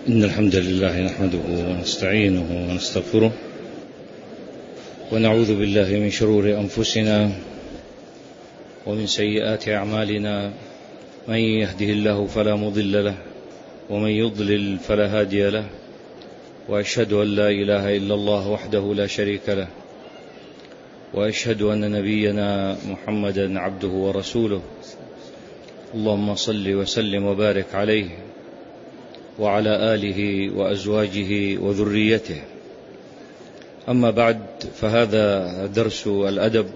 إن الحمد لله نحمده ونستعينه ونستغفره ونعوذ بالله من شرور أنفسنا ومن سيئات أعمالنا. من يهده الله فلا مضل له ومن يضلل فلا هادي له، وأشهد أن لا إله إلا الله وحده لا شريك له، وأشهد أن نبينا محمدا عبده ورسوله. اللهم صل وسلم وبارك عليه وعلى آله وأزواجه وذريته. أما بعد، فهذا درس الأدب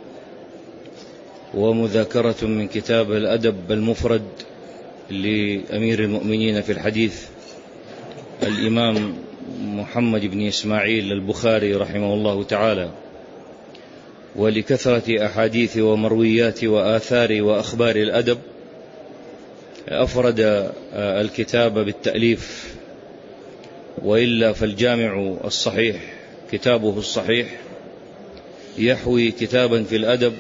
ومذاكرة من كتاب الأدب المفرد لأمير المؤمنين في الحديث الإمام محمد بن إسماعيل البخاري رحمه الله تعالى. ولكثرة أحاديث ومرويات وآثار وأخبار الأدب أفرد الكتاب بالتأليف، وإلا فالجامع الصحيح كتابه الصحيح يحوي كتابا في الأدب،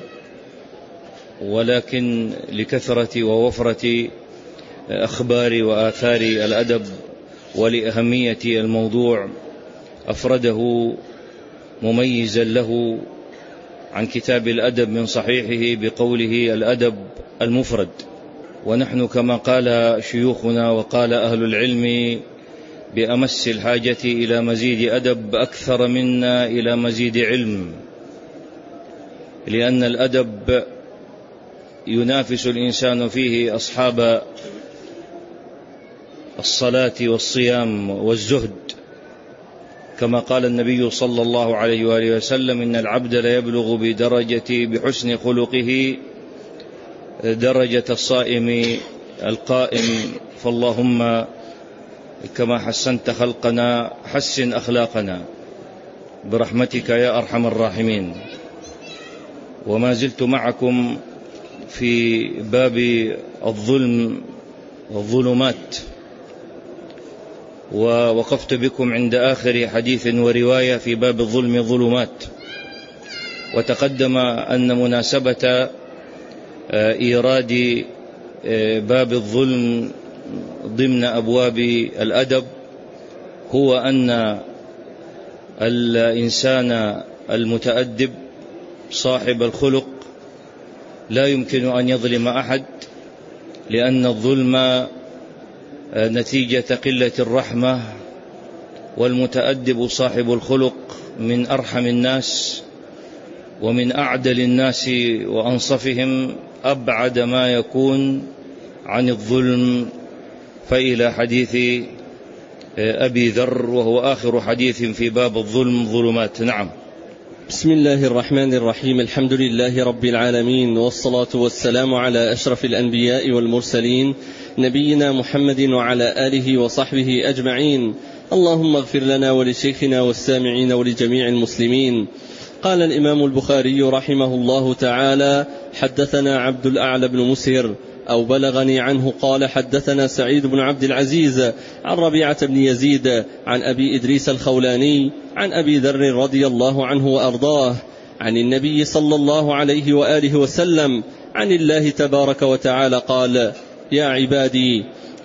ولكن لكثرة ووفرة أخبار وآثار الأدب ولأهمية الموضوع أفرده مميزا له عن كتاب الأدب من صحيحه بقوله الأدب المفرد. ونحن كما قال شيوخنا وقال أهل العلم بأمس الحاجة إلى مزيد أدب أكثر منا إلى مزيد علم، لأن الأدب ينافس الإنسان فيه أصحاب الصلاة والصيام والزهد، كما قال النبي صلى الله عليه وآله وسلم: إن العبد ليبلغ بحسن خلقه درجة الصائم القائم، فاللهم كما حسنت خلقنا حسن أخلاقنا برحمتك يا أرحم الراحمين. وما زلت معكم في باب الظلم والظلمات، ووقفت بكم عند آخر حديث ورواية في باب الظلم والظلمات. وتقدم أن مناسبة إيراد باب الظلم ضمن أبواب الأدب هو أن الإنسان المتأدب صاحب الخلق لا يمكن أن يظلم أحد، لأن الظلم نتيجة قلة الرحمة، والمتأدب صاحب الخلق من أرحم الناس ومن أعدل الناس وأنصفهم، أبعد ما يكون عن الظلم. فإلى حديث أبي ذر، وهو آخر حديث في باب الظلم ظلمات. نعم. بسم الله الرحمن الرحيم. الحمد لله رب العالمين، والصلاة والسلام على أشرف الأنبياء والمرسلين نبينا محمد وعلى آله وصحبه أجمعين. اللهم اغفر لنا ولشيخنا والسامعين ولجميع المسلمين. قال الإمام البخاري رحمه الله تعالى: حدثنا عبد الأعلى بن مسهر أو بلغني عنه قال: حدثنا سعيد بن عبد العزيز عن ربيعة بن يزيد عن أبي إدريس الخولاني عن أبي ذر رضي الله عنه وأرضاه عن النبي صلى الله عليه وآله وسلم عن الله تبارك وتعالى قال: يا عبادي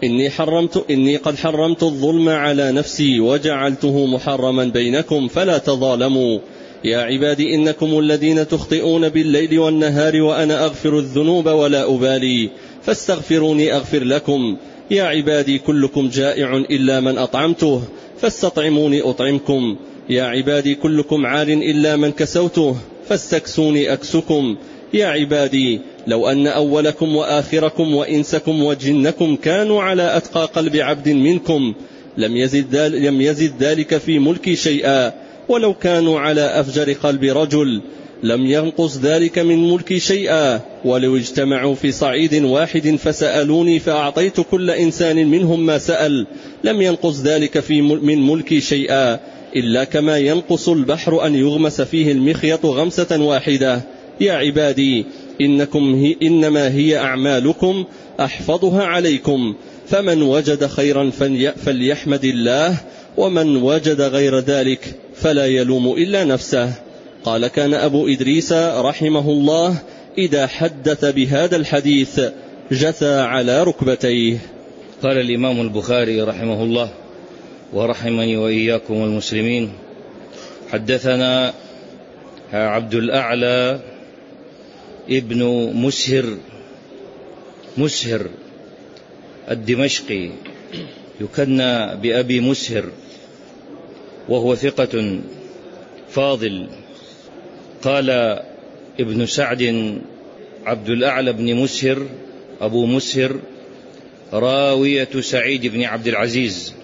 إني قد حرمت الظلم على نفسي وجعلته محرما بينكم فلا تظالموا. يا عبادي إنكم الذين تخطئون بالليل والنهار وأنا أغفر الذنوب ولا أبالي فاستغفروني أغفر لكم. يا عبادي كلكم جائع إلا من أطعمته فاستطعموني أطعمكم. يا عبادي كلكم عار إلا من كسوته فاستكسوني أكسكم. يا عبادي لو أن أولكم وآخركم وإنسكم وجنكم كانوا على أتقى قلب عبد منكم لم يزد ذلك في ملكي شيئا، ولو كانوا على أفجر قلب رجل لم ينقص ذلك من ملكي شيئا، ولو اجتمعوا في صعيد واحد فسألوني فأعطيت كل إنسان منهم ما سأل لم ينقص ذلك من ملكي شيئا، إلا كما ينقص البحر أن يغمس فيه المخيط غمسة واحدة. يا عبادي إنما هي أعمالكم أحفظها عليكم، فمن وجد خيرا فليحمد الله، ومن وجد غير ذلك فلا يلوم إلا نفسه. قال: كان أبو إدريس رحمه الله إذا حدث بهذا الحديث جثى على ركبتيه. قال الإمام البخاري رحمه الله: ورحمني وإياكم المسلمين. حدثنا عبد الأعلى ابن مسهر الدمشقي، يكنى بأبي مسهر، وهو ثقة فاضل. قال ابن سعد: عبد الأعلى بن مسهر أبو مسهر راوية سعيد بن عبد العزيز،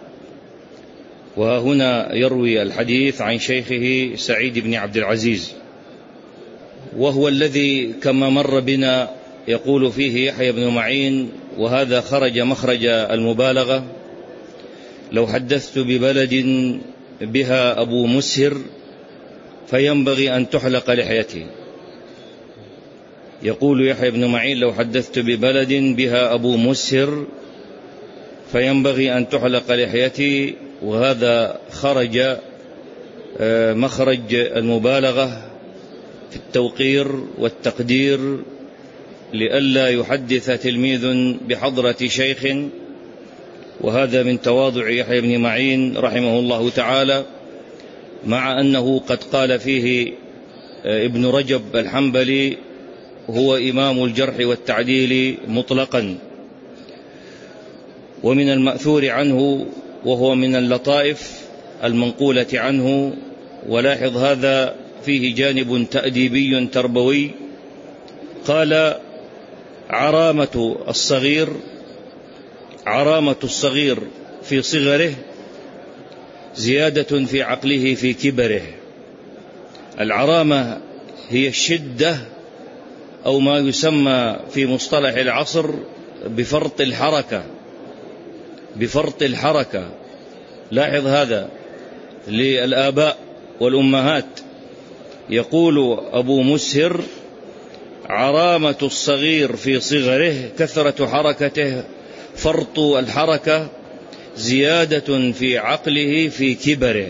وهنا يروي الحديث عن شيخه سعيد بن عبد العزيز، وهو الذي كما مر بنا يقول فيه يحيى بن معين، وهذا خرج مخرج المبالغة: لو حدثت ببلد بها أبو مسهر فينبغي أن تحلق لحيتي. يقول يحيى بن معين: لو حدثت ببلد بها أبو مسهر فينبغي أن تحلق لحيتي، وهذا خرج مخرج المبالغة في التوقير والتقدير، لئلا يحدث تلميذ بحضرة شيخ، وهذا من تواضع يحيى بن معين رحمه الله تعالى، مع أنه قد قال فيه ابن رجب الحنبلي: هو إمام الجرح والتعديل مطلقا. ومن المأثور عنه، وهو من اللطائف المنقولة عنه، ولاحظ هذا فيه جانب تأديبي تربوي، قال: عرامة الصغير في صغره زيادة في عقله في كبره. العرامة هي الشدة، أو ما يسمى في مصطلح العصر بفرط الحركة. لاحظ هذا للآباء والأمهات. يقول أبو مسهر: عرامة الصغير في صغره كثرة حركته، فرط الحركة زيادة في عقله في كبره.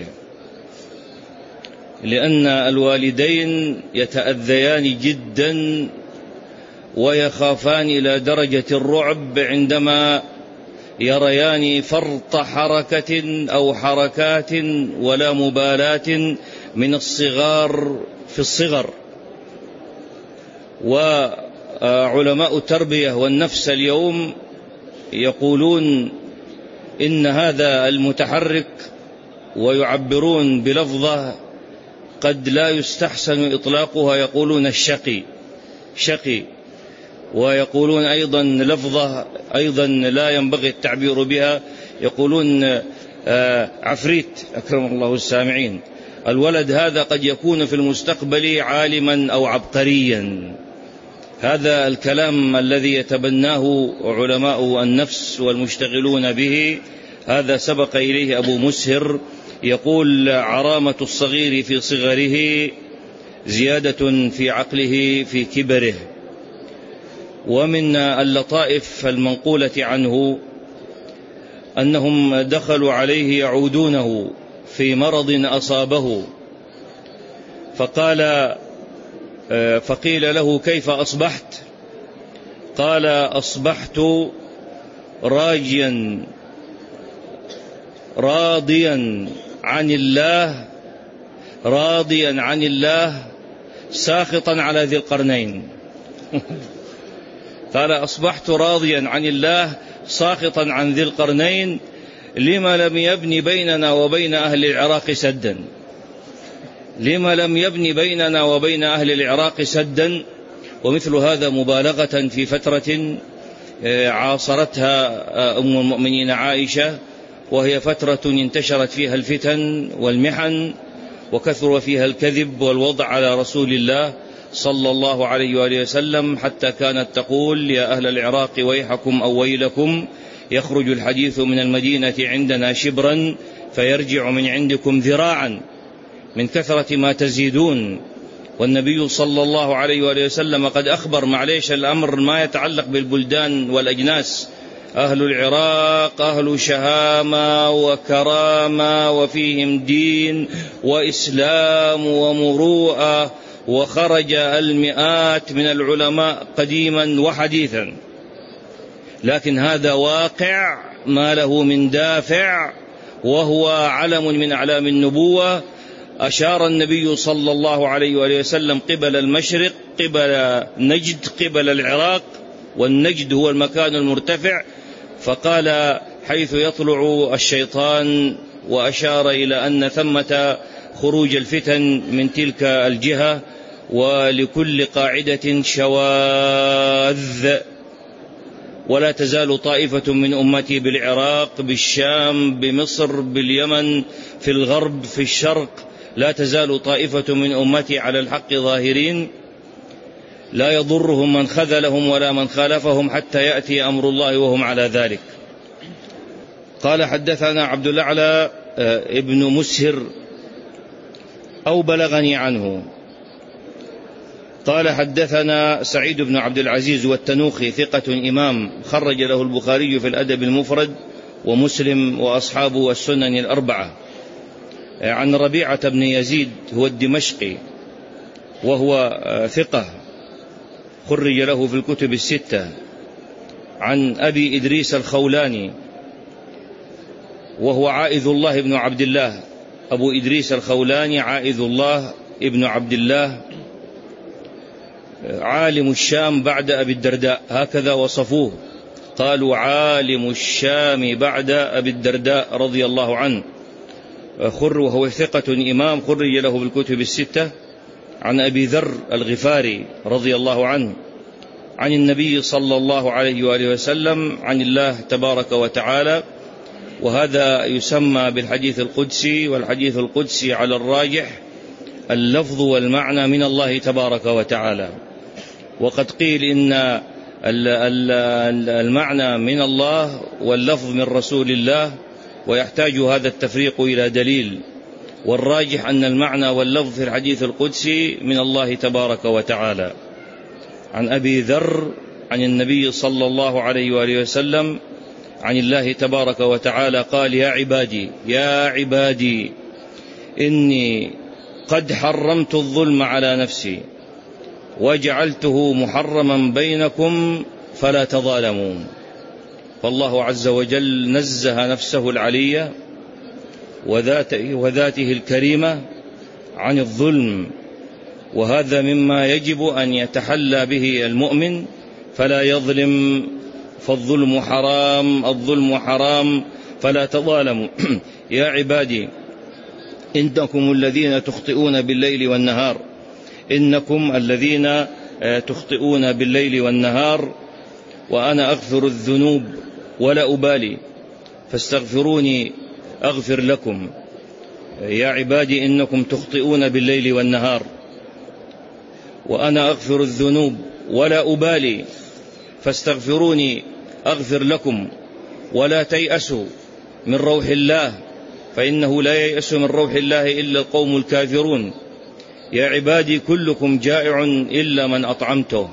لأن الوالدين يتأذيان جدا ويخافان إلى درجة الرعب عندما يريان فرط حركة أو حركات ولا مبالاة من الصغار في الصغر. وعلماء التربية والنفس اليوم يقولون إن هذا المتحرك، ويعبرون بلفظة قد لا يستحسن إطلاقها، يقولون شقي، ويقولون أيضا لفظة أيضا لا ينبغي التعبير بها، يقولون عفريت، أكرم الله السامعين. الولد هذا قد يكون في المستقبل عالما أو عبقريا. هذا الكلام الذي يتبناه علماء النفس والمشتغلون به، هذا سبق إليه أبو مسهر، يقول: عرامة الصغير في صغره زيادة في عقله في كبره. ومن اللطائف المنقولة عنه أنهم دخلوا عليه يعودونه في مرض أصابه، فقيل له: كيف أصبحت؟ قال: أصبحت راضيا عن الله ساخطا على ذي القرنين. قال: أصبحت راضيا عن الله ساخطا عن ذي القرنين، لما لم يبني بيننا وبين أهل العراق سدا. ومثل هذا مبالغة في فترة عاصرتها أم المؤمنين عائشة، وهي فترة انتشرت فيها الفتن والمحن، وكثر فيها الكذب والوضع على رسول الله صلى الله عليه وآله وسلم، حتى كانت تقول: يا أهل العراق ويحكم أو ويلكم، يخرج الحديث من المدينة عندنا شبرا فيرجع من عندكم ذراعا، من كثرة ما تزيدون. والنبي صلى الله عليه وآله وسلم قد أخبر، معليش الأمر ما يتعلق بالبلدان والأجناس، أهل العراق أهل شهامة وكرامة، وفيهم دين وإسلام ومروءة، وخرج المئات من العلماء قديما وحديثا، لكن هذا واقع ما له من دافع وهو علم من أعلام النبوة. أشار النبي صلى الله عليه وآله وسلم قبل المشرق، قبل نجد، قبل العراق، والنجد هو المكان المرتفع، فقال حيث يطلع الشيطان، وأشار إلى أن ثمة خروج الفتن من تلك الجهة، ولكل قاعدة شواذ، ولا تزال طائفة من أمتي بالعراق، بالشام، بمصر، باليمن، في الغرب، في الشرق، لا تزال طائفة من أمتي على الحق ظاهرين، لا يضرهم من خذلهم ولا من خالفهم حتى يأتي أمر الله وهم على ذلك. قال حدثنا عبد الأعلى ابن مسهر أو بلغني عنه قال حدثنا سعيد بن عبد العزيز والتنوخي ثقة إمام، خرج له البخاري في الأدب المفرد ومسلم وأصحابه السنن الأربعة، عن ربيعة بن يزيد هو الدمشقي وهو ثقة، خرج له في الكتب الستة، عن أبي إدريس الخولاني وهو عائذ الله بن عبد الله، أبو إدريس الخولاني عائذ الله ابن عبد الله، عالم الشام بعد أبي الدرداء، هكذا وصفوه، قالوا عالم الشام بعد أبي الدرداء رضي الله عنه، وهو ثقة إمام، خرج له بالكتب الستة، عن أبي ذر الغفاري رضي الله عنه، عن النبي صلى الله عليه وآله وسلم، عن الله تبارك وتعالى، وهذا يسمى بالحديث القدسي، والحديث القدسي على الراجح اللفظ والمعنى من الله تبارك وتعالى، وقد قيل إن المعنى من الله واللفظ من رسول الله، ويحتاج هذا التفريق إلى دليل، والراجح أن المعنى واللفظ في الحديث القدسي من الله تبارك وتعالى. عن أبي ذر عن النبي صلى الله عليه وآله وسلم عن الله تبارك وتعالى قال يا عبادي إني قد حرمت الظلم على نفسي وجعلته محرما بينكم فلا تظالموا. فالله عز وجل نزه نفسه العلية وذاته الكريمة عن الظلم، وهذا مما يجب أن يتحلى به المؤمن، فلا يظلم، فالظلم حرام، الظلم حرام، فلا تظالموا. يا عبادي إنكم الذين تخطئون بالليل والنهار، إنكم الذين تخطئون بالليل والنهار، وأنا أغفر الذنوب ولا أبالي، فاستغفروني أغفر لكم. يا عبادي إنكم تخطئون بالليل والنهار، وأنا أغفر الذنوب ولا أبالي، فاستغفروني أغفر لكم. ولا تيأسوا من روح الله، فإنه لا ييأس من روح الله إلا القوم الكافرون. يا عبادي كلكم جائع إلا من أطعمته،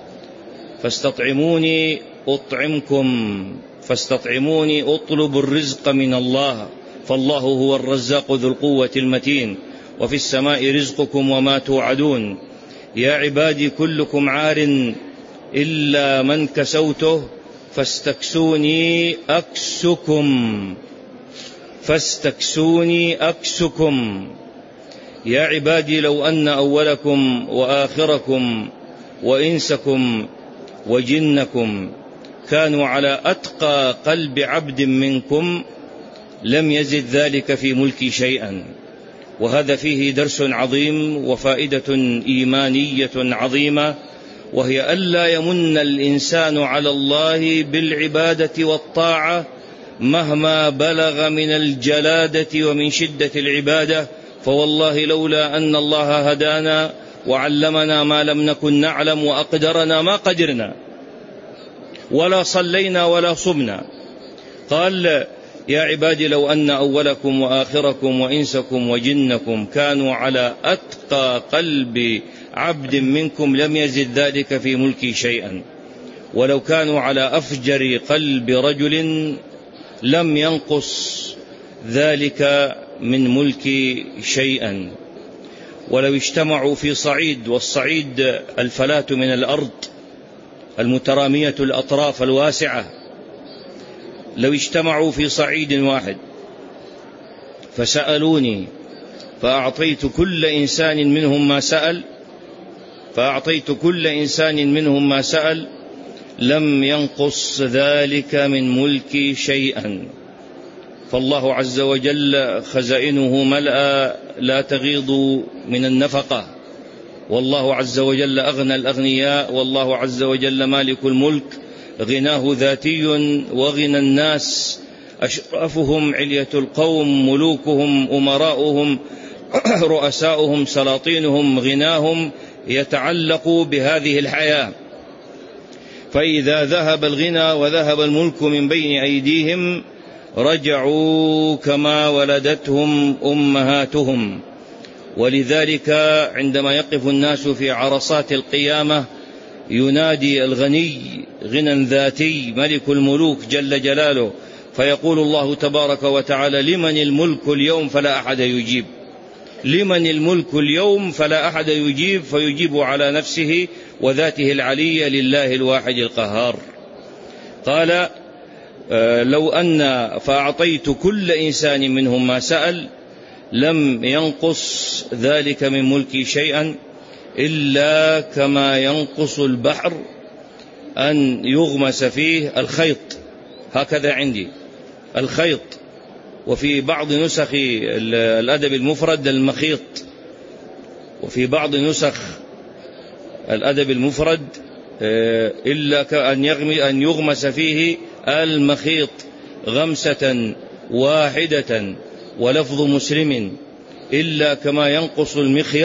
فاستطعموني أطعمكم، فاستطعموني أطلب الرزق من الله، فالله هو الرزاق ذو القوة المتين، وفي السماء رزقكم وما توعدون. يا عبادي كلكم عار إلا من كسوته، فاستكسوني أكسكم، فاستكسوني أكسكم. يا عبادي لو أن أولكم وآخركم وإنسكم وجنكم كانوا على أتقى قلب عبد منكم لم يزد ذلك في ملكي شيئا. وهذا فيه درس عظيم وفائدة إيمانية عظيمة، وهي ألا يمن الإنسان على الله بالعبادة والطاعة مهما بلغ من الجلادة ومن شدة العبادة، فوالله لولا أن الله هدانا وعلمنا ما لم نكن نعلم وأقدرنا ما قدرنا ولا صلينا ولا صمنا. قال يا عبادي لو أن أولكم وآخركم وإنسكم وجنكم كانوا على أتقى قلب عبد منكم لم يزد ذلك في ملكي شيئا، ولو كانوا على أفجر قلب رجل لم ينقص ذلك من ملكي شيئا. ولو اجتمعوا في صعيد، والصعيد الفلاة من الأرض المترامية الأطراف الواسعة، لو اجتمعوا في صعيد واحد فسألوني فأعطيت كل إنسان منهم ما سأل لم ينقص ذلك من ملكي شيئا. فالله عز وجل خزائنه ملأ لا تغيض من النفقة، والله عز وجل أغنى الأغنياء، والله عز وجل مالك الملك، غناه ذاتي وغنى الناس، أشرافهم علية القوم، ملوكهم أمراؤهم رؤساؤهم سلاطينهم، غناهم يتعلق بهذه الحياة. فإذا ذهب الغنى وذهب الملك من بين أيديهم رجعوا كما ولدتهم أمهاتهم. ولذلك عندما يقف الناس في عرصات القيامة ينادي الغني غنى ذاتي ملك الملوك جل جلاله، فيقول الله تبارك وتعالى: لمن الملك اليوم فلا أحد يجيب، لمن الملك اليوم فلا أحد يجيب، فيجيب على نفسه وذاته العلية لله الواحد القهار. قال: لو أن فأعطيت كل إنسان منهم ما سأل لم ينقص ذلك من ملكي شيئا إلا كما ينقص البحر أن يغمس فيه الخيط، هكذا عندي الخيط، وفي بعض نسخ الأدب المفرد المخيط، وفي بعض نسخ الأدب المفرد إلا أن يغمس فيه المخيط غمسة واحدة. ولفظ مسلم: إلا كما ينقص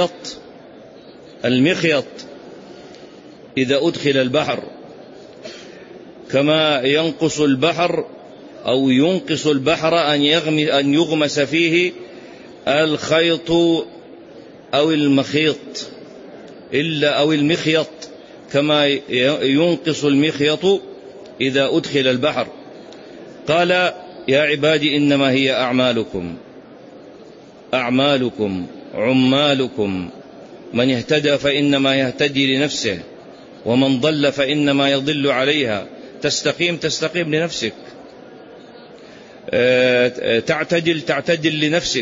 المخيط إذا أدخل البحر، كما ينقص البحر أو ينقص البحر أن يغمس فيه الخيط أو المخيط، إلا أو المخيط كما ينقص المخيط إذا أدخل البحر. قال: يا عبادي إنما هي أعمالكم عمالكم، من اهتدى فإنما يهتدي لنفسه، ومن ضل فإنما يضل عليها. تستقيم لنفسك، تعتدل لنفسك،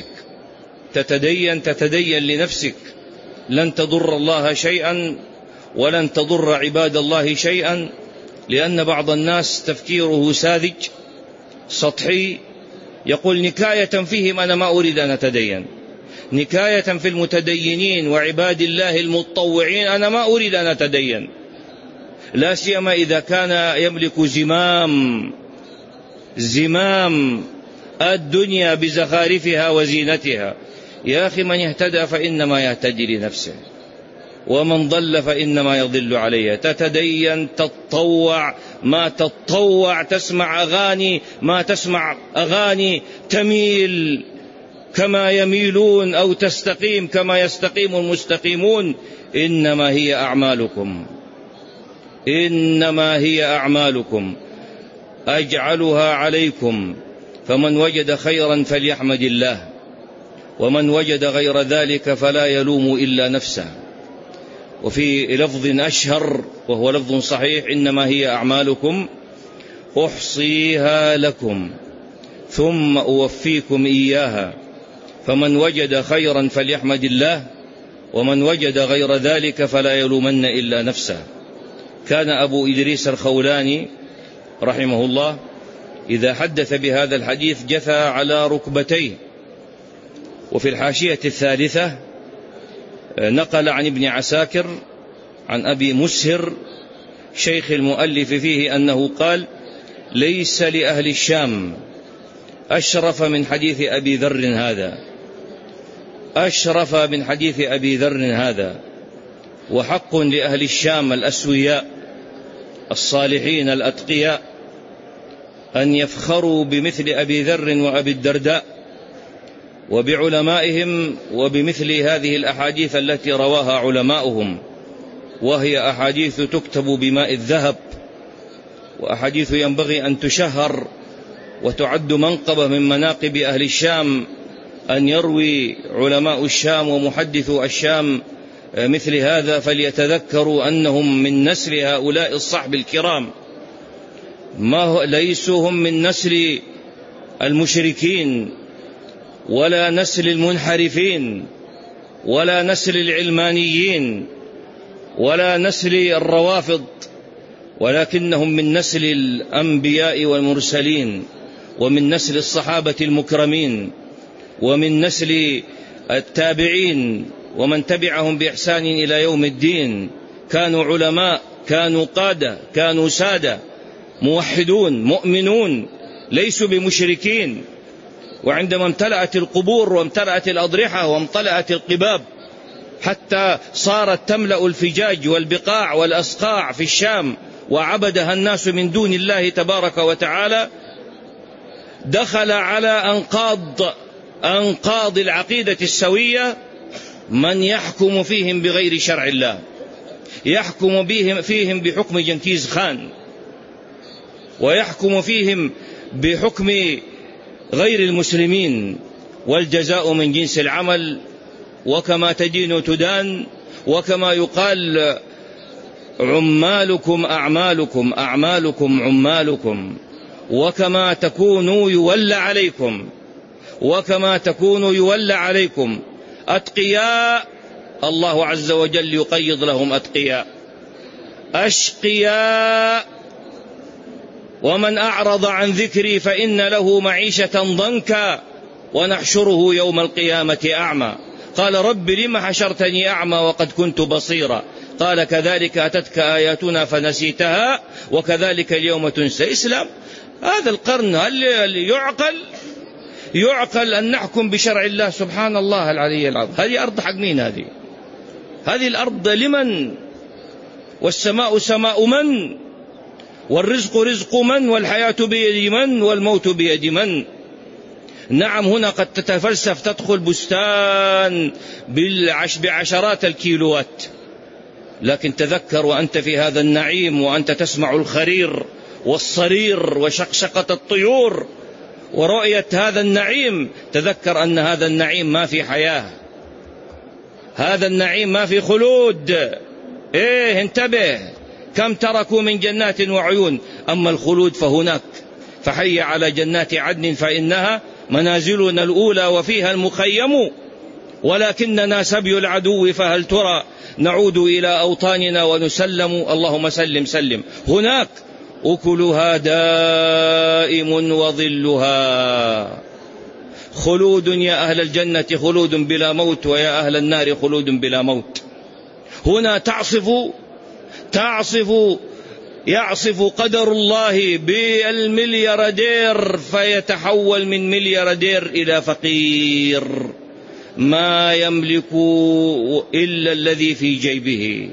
تتدين لنفسك. لن تضر الله شيئا ولن تضر عباد الله شيئا، لأن بعض الناس تفكيره ساذج سطحي، يقول نكاية فيهم أنا ما أريد أن أتدين، نكاية في المتدينين وعباد الله المتطوعين أنا ما أريد أن أتدين، لا سيما إذا كان يملك زمام الدنيا بزخارفها وزينتها. يا أخي، من اهتدى فإنما يهتدي لنفسه، ومن ضل فإنما يضل عليها. تتدين، تتطوع، ما تتطوع، تسمع أغاني، ما تسمع أغاني، تميل كما يميلون أو تستقيم كما يستقيم المستقيمون. إنما هي أعمالكم أجعلها عليكم، فمن وجد خيرا فليحمد الله، ومن وجد غير ذلك فلا يلوم إلا نفسه. وفي لفظ أشهر وهو لفظ صحيح: إنما هي أعمالكم أحصيها لكم ثم أوفيكم إياها، فمن وجد خيرا فليحمد الله، ومن وجد غير ذلك فلا يلومن إلا نفسه. كان أبو إدريس الخولاني رحمه الله إذا حدث بهذا الحديث جثى على ركبتيه. وفي الحاشية الثالثة نقل عن ابن عساكر عن أبي مسهر شيخ المؤلف فيه أنه قال: ليس لأهل الشام أشرف من حديث أبي ذر هذا، أشرف من حديث أبي ذر هذا. وحق لأهل الشام الأسوياء الصالحين الأتقياء أن يفخروا بمثل أبي ذر وأبي الدرداء وبعلمائهم وبمثل هذه الأحاديث التي رواها علماؤهم، وهي أحاديث تكتب بماء الذهب، وأحاديث ينبغي أن تشهر وتعد منقبة من مناقب أهل الشام، أن يروي علماء الشام ومحدثو الشام مثل هذا، فليتذكروا أنهم من نسل هؤلاء الصحب الكرام، ليسوا هم من نسل المشركين ولا نسل المنحرفين ولا نسل العلمانيين ولا نسل الروافض، ولكنهم من نسل الأنبياء والمرسلين، ومن نسل الصحابة المكرمين، ومن نسل التابعين ومن تبعهم بإحسان إلى يوم الدين. كانوا علماء، كانوا قادة، كانوا سادة، موحدون مؤمنون، ليسوا بمشركين. وعندما امتلأت القبور وامتلأت الأضرحة وامتلأت القباب حتى صارت تملأ الفجاج والبقاع والأسقاع في الشام وعبدها الناس من دون الله تبارك وتعالى، دخل على أنقاض العقيدة السوية من يحكم فيهم بغير شرع الله، يحكم فيهم بحكم جنكيز خان، ويحكم فيهم بحكم غير المسلمين، والجزاء من جنس العمل، وكما تدين تدان، وكما يقال عمالكم أعمالكم أعمالكم عمالكم، وكما تكونوا يولى عليكم، وكما تكونوا يولى عليكم. أتقياء الله عز وجل يقيض لهم أتقياء، أشقياء ومن أعرض عن ذكري فإن له معيشة ضنكا ونحشره يوم القيامة أعمى. قال رب لم حشرتني أعمى وقد كنت بصيرا، قال كذلك أتتك آياتنا فنسيتها وكذلك اليوم تنسى. إسلام هذا القرن هل يعقل أن نحكم بشرع الله؟ سبحان الله العلي العظيم. هذه أرض حق مين؟ هذه الأرض لمن؟ والسماء سماء من؟ والرزق رزق من؟ والحياة بيد من؟ والموت بيد من؟ نعم، هنا قد تتفلسف، تدخل بستان بعشرات الكيلوات، لكن تذكر وأنت في هذا النعيم وأنت تسمع الخرير والصرير وشقشقة الطيور ورؤية هذا النعيم، تذكر أن هذا النعيم ما في حياة، هذا النعيم ما في خلود. انتبه، كم تركوا من جنات وعيون، أما الخلود فهناك. فحي على جنات عدن فإنها منازلنا الأولى وفيها المخيم، ولكننا سبي العدو فهل ترى نعود إلى أوطاننا ونسلم. اللهم سلم سلم. هناك أكلها دائم وظلها، خلود يا أهل الجنة، خلود بلا موت، ويا أهل النار خلود بلا موت. هنا يعصف قدر الله بالملياردير فيتحول من ملياردير إلى فقير، ما يملك إلا الذي في جيبه.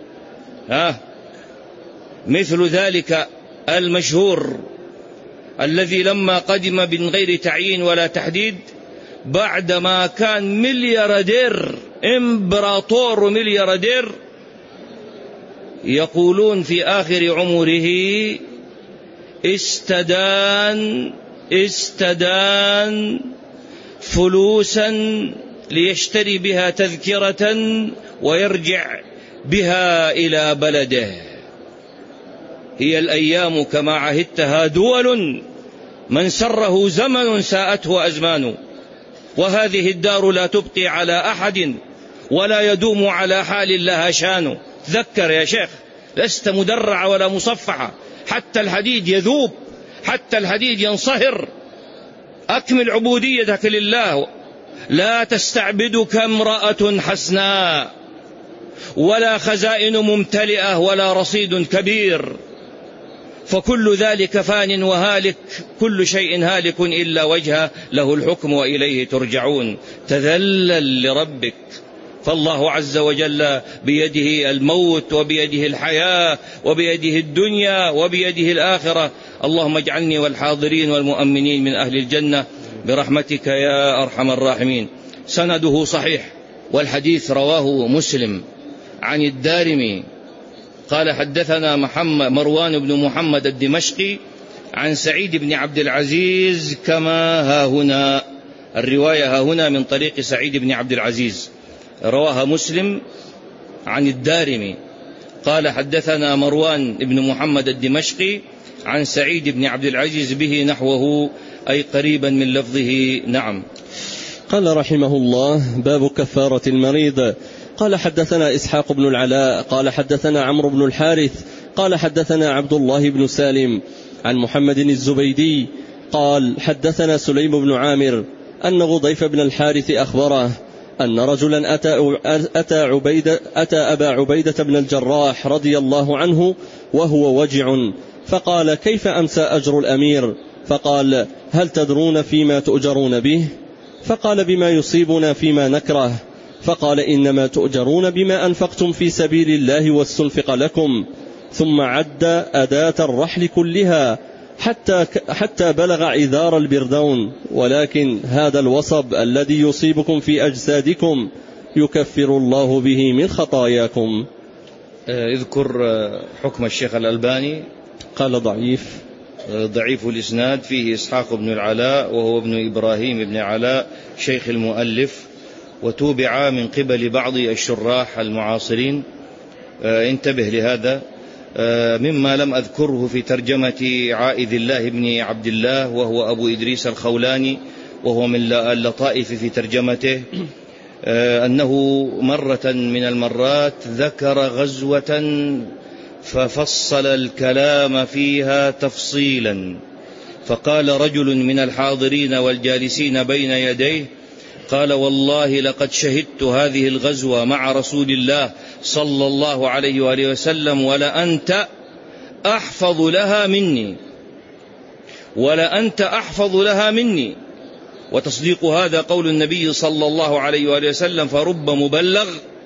مثل ذلك المشهور الذي لما قدم من غير تعيين ولا تحديد، بعدما كان ملياردير إمبراطور ملياردير، يقولون في آخر عمره استدان فلوسا ليشتري بها تذكرة ويرجع بها إلى بلده. هي الأيام كما عهدتها دول، من سره زمن ساءته أزمان، وهذه الدار لا تبقي على أحد ولا يدوم على حال لها شان. تذكر يا شيخ، لست مدرع ولا مصفحة، حتى الحديد يذوب، حتى الحديد ينصهر. أكمل عبوديتك لله، لا تستعبدك امرأة حسناء ولا خزائن ممتلئة ولا رصيد كبير، فكل ذلك فان وهالك، كل شيء هالك إلا وجهه، له الحكم وإليه ترجعون. تذلل لربك، فالله عز وجل بيده الموت وبيده الحياة وبيده الدنيا وبيده الآخرة. اللهم اجعلني والحاضرين والمؤمنين من أهل الجنة برحمتك يا أرحم الراحمين. سنده صحيح، والحديث رواه مسلم عن الدارمي قال حدثنا مروان بن محمد الدمشقي عن سعيد بن عبد العزيز كما ها هنا. الرواية ها هنا من طريق سعيد بن عبد العزيز، رواها مسلم عن الدارمي قال حدثنا مروان بن محمد الدمشقي عن سعيد بن عبد العزيز به نحوه، أي قريبا من لفظه. نعم. قال رحمه الله: باب كفارة المريض. قال حدثنا إسحاق بن العلاء قال حدثنا عمرو بن الحارث قال حدثنا عبد الله بن سالم عن محمد الزبيدي قال حدثنا سليم بن عامر أن غضيف بن الحارث أخبره أن رجلا أتى أبا عبيدة بن الجراح رضي الله عنه وهو وجع، فقال: كيف أمسى أجر الأمير؟ فقال: هل تدرون فيما تؤجرون به؟ فقال: بما يصيبنا فيما نكره. فقال: إنما تؤجرون بما أنفقتم في سبيل الله واستنفق لكم. ثم عد أداة الرحل كلها حتى بلغ عذار البردون، ولكن هذا الوصب الذي يصيبكم في أجسادكم يكفر الله به من خطاياكم. اذكر حكم الشيخ الألباني. قال: ضعيف الإسناد، فيه إسحاق بن العلاء وهو ابن إبراهيم بن علاء شيخ المؤلف، وتوبع من قبل بعض الشراح المعاصرين. انتبه لهذا. مما لم أذكره في ترجمة عائذ الله بن عبد الله وهو أبو إدريس الخولاني، وهو من اللطائف في ترجمته، أنه مرة من المرات ذكر غزوة ففصل الكلام فيها تفصيلا، فقال رجل من الحاضرين والجالسين بين يديه: قال: والله لقد شهدت هذه الغزوة مع رسول الله صلى الله عليه وآله وسلم ولأنت أحفظ لها مني. وتصديق هذا قول النبي صلى الله عليه وآله وسلم: فرب مبلغ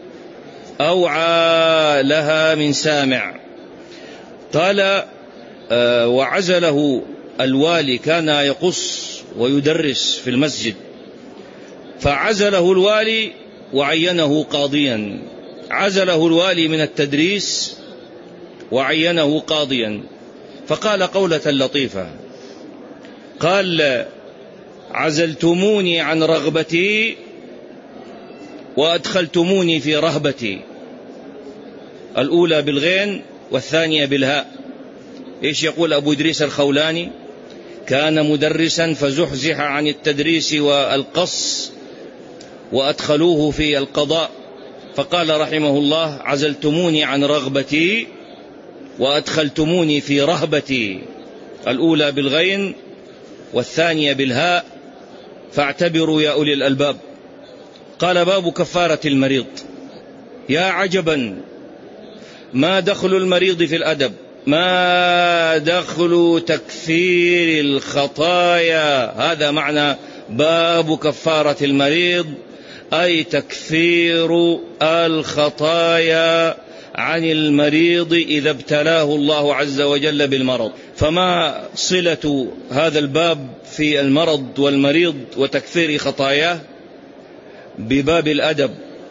أوعى لها من سامع. قال: وعزله الوالي، كان يقص ويدرس في المسجد، فعزله الوالي وعينه قاضيا، عزله الوالي من التدريس وعينه قاضيا. فقال قولة لطيفة، قال: عزلتموني عن رغبتي وأدخلتموني في رهبتي، الأولى بالغين والثانية بالهاء. إيش يقول أبو إدريس الخولاني؟ كان مدرسا فزحزح عن التدريس والقص وأدخلوه في القضاء، فقال رحمه الله: عزلتموني عن رغبتي وأدخلتموني في رهبتي، الأولى بالغين والثانية بالهاء، فاعتبروا يا أولي الألباب. قال: باب كفارة المريض. يا عجبا، ما دخل المريض في الأدب، ما دخل تكفير الخطايا. هذا معنى باب كفارة المريض، أي تكفير الخطايا عن المريض إذا ابتلاه الله عز وجل بالمرض. فما صلة هذا الباب في المرض والمريض وتكفير خطاياه بباب الأدب؟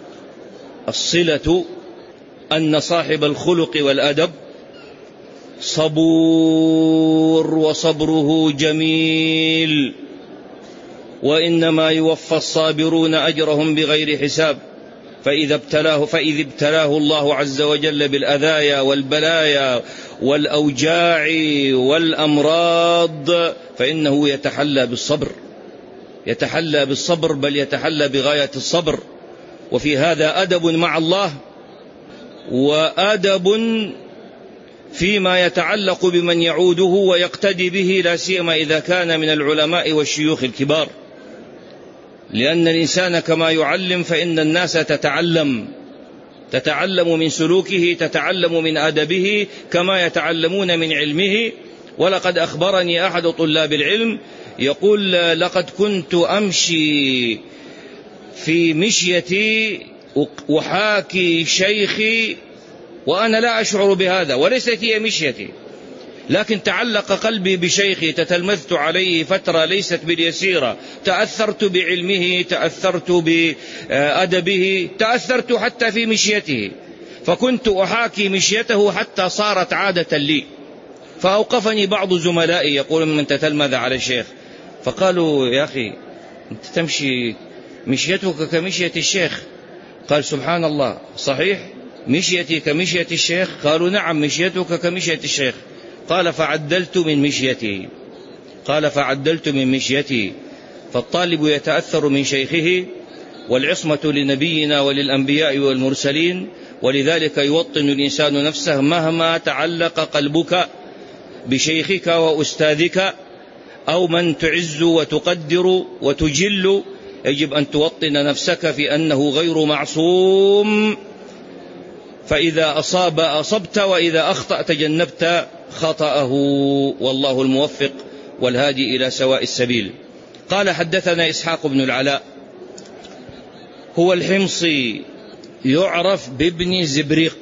الصلة أن صاحب الخلق والأدب صبور وصبره جميل، وإنما يوفى الصابرون أجرهم بغير حساب. فإذ ابتلاه الله عز وجل بالأذايا والبلايا والأوجاع والأمراض فإنه يتحلى بالصبر، بل يتحلى بغاية الصبر. وفي هذا أدب مع الله، وأدب فيما يتعلق بمن يعوده ويقتدي به، لا سيما إذا كان من العلماء والشيوخ الكبار. لأن الإنسان كما يعلم فإن الناس تتعلم من سلوكه، تتعلم من أدبه كما يتعلمون من علمه. ولقد أخبرني أحد طلاب العلم يقول: لقد كنت أمشي في مشيتي أحاكي شيخي وأنا لا أشعر بهذا، وليست هي مشيتي، لكن تعلق قلبي بشيخي، تتلمذت عليه فترة ليست باليسيرة، تأثرت بعلمه، تأثرت بأدبه، تأثرت حتى في مشيته، فكنت أحاكي مشيته حتى صارت عادة لي. فأوقفني بعض زملائي يقولون: من تتلمذ على الشيخ؟ فقالوا: يا أخي أنت تمشي مشيتك كمشية الشيخ. قال: سبحان الله، صحيح مشيتي كمشية الشيخ؟ قالوا: نعم مشيتك كمشية الشيخ. قال: فعدلت من مشيتي. فالطالب يتأثر من شيخه، والعصمة لنبينا وللأنبياء والمرسلين، ولذلك يوطن الإنسان نفسه مهما تعلق قلبك بشيخك وأستاذك أو من تعز وتقدر وتجل، يجب أن توطن نفسك في أنه غير معصوم، فإذا أصاب أصبت وإذا أخطأ تجنبت خطأه، والله الموفق والهادي إلى سواء السبيل. قال حدثنا إسحاق بن العلاء، هو الحمصي، يعرف بابن زبريق،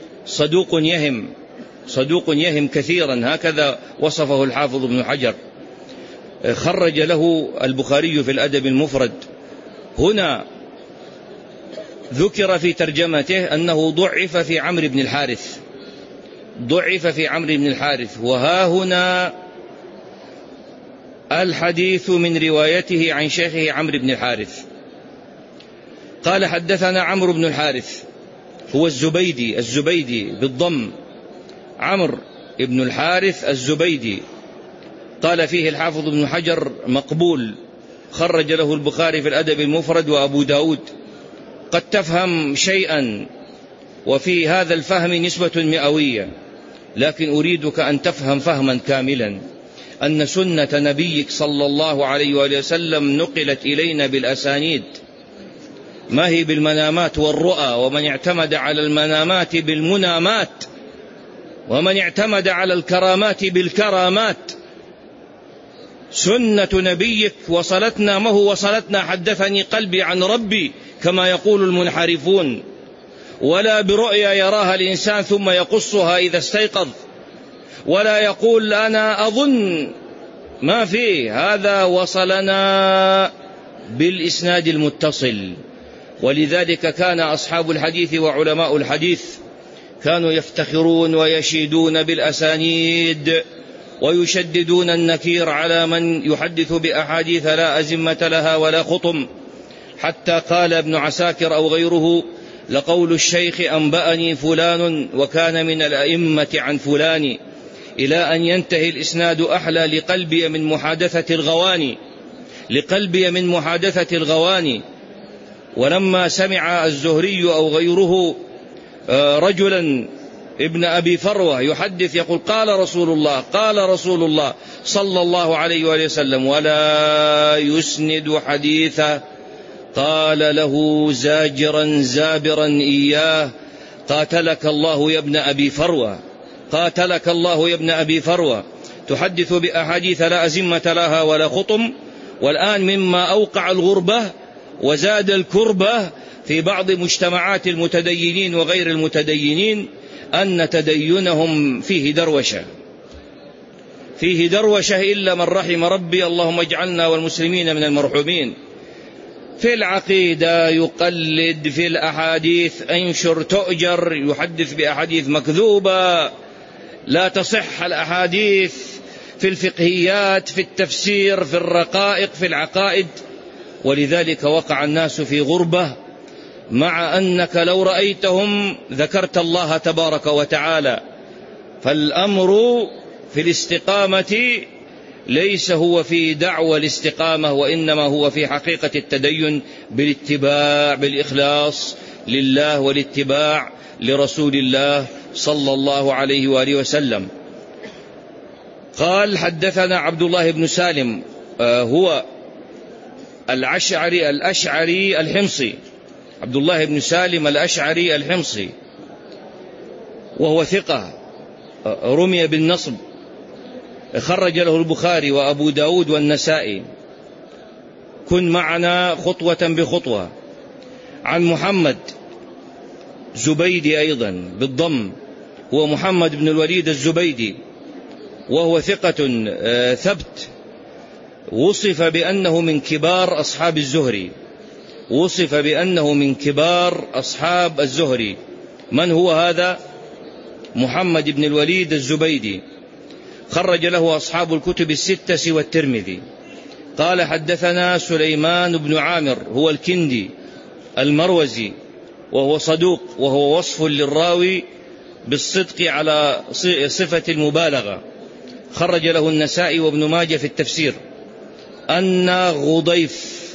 صدوق يهم كثيرا، هكذا وصفه الحافظ ابن حجر، خرج له البخاري في الأدب المفرد. هنا ذكر في ترجمته أنه ضعف في عمرو بن الحارث، وها هنا الحديث من روايته عن شيخه عمرو بن الحارث. قال حدثنا عمرو بن الحارث، هو الزبيدي بالضم، عمرو بن الحارث الزبيدي. قال فيه الحافظ ابن حجر مقبول، خرج له البخاري في الأدب المفرد وأبو داود. قد تفهم شيئا وفي هذا الفهم نسبة مئوية، لكن أريدك أن تفهم فهما كاملا، أن سنة نبيك صلى الله عليه وآله وسلم نقلت إلينا بالأسانيد، ما هي بالمنامات والرؤى، ومن اعتمد على المنامات بالمنامات، ومن اعتمد على الكرامات بالكرامات. سنة نبيك وصلتنا، ما هو وصلتنا حدثني قلبي عن ربي كما يقول المنحرفون، ولا برؤيا يراها الإنسان ثم يقصها إذا استيقظ، ولا يقول أنا أظن، ما فيه، هذا وصلنا بالإسناد المتصل. ولذلك كان أصحاب الحديث وعلماء الحديث كانوا يفتخرون ويشيدون بالأسانيد، ويشددون النكير على من يحدث بأحاديث لا أزمة لها ولا خطم، حتى قال ابن عساكر أو غيره: لقول الشيخ أنبأني فلان وكان من الأئمة عن فلان، إلى أن ينتهي الإسناد أحلى لقلبي من محادثة الغواني. ولما سمع الزهري أو غيره رجلا ابن أبي فروة يحدث يقول: قال رسول الله صلى الله عليه وآله وسلم، ولا يسند حديثه، قال له زاجرا زابرا إياه: قاتلك الله يا ابن أبي فروة، تحدث بأحاديث لا أزمة لها ولا خطم. والآن مما أوقع الغربة وزاد الكربة في بعض مجتمعات المتدينين وغير المتدينين أن تدينهم فيه دروشة إلا من رحم ربي، اللهم اجعلنا والمسلمين من المرحومين. في العقيدة يقلد، في الأحاديث أنشر تؤجر، يحدث بأحاديث مكذوبة لا تصح الأحاديث، في الفقهيات، في التفسير، في الرقائق، في العقائد. ولذلك وقع الناس في غربة، مع أنك لو رأيتهم ذكرت الله تبارك وتعالى. فالأمر في الاستقامة ليس هو في دعوى الاستقامة، وإنما هو في حقيقة التدين بالاتباع، بالإخلاص لله والاتباع لرسول الله صلى الله عليه وآله وسلم. قال حدثنا عبد الله بن سالم، هو الأشعري الحمصي، عبد الله بن سالم الأشعري الحمصي، وهو ثقة رمي بالنصب، خرج له البخاري وأبو داود والنسائي. كن معنا خطوة بخطوة. عن محمد زبيدي أيضا بالضم، هو محمد بن الوليد الزبيدي، وهو ثقة ثبت، وصف بأنه من كبار أصحاب الزهري. من هو هذا؟ محمد بن الوليد الزبيدي، خرج له أصحاب الكتب الستة سوى الترمذي. قال حدثنا سليمان بن عامر، هو الكندي المروزي، وهو صدوق، وهو وصف للراوي بالصدق على صفة المبالغة، خرج له النسائي وابن ماجه في التفسير. أن غضيف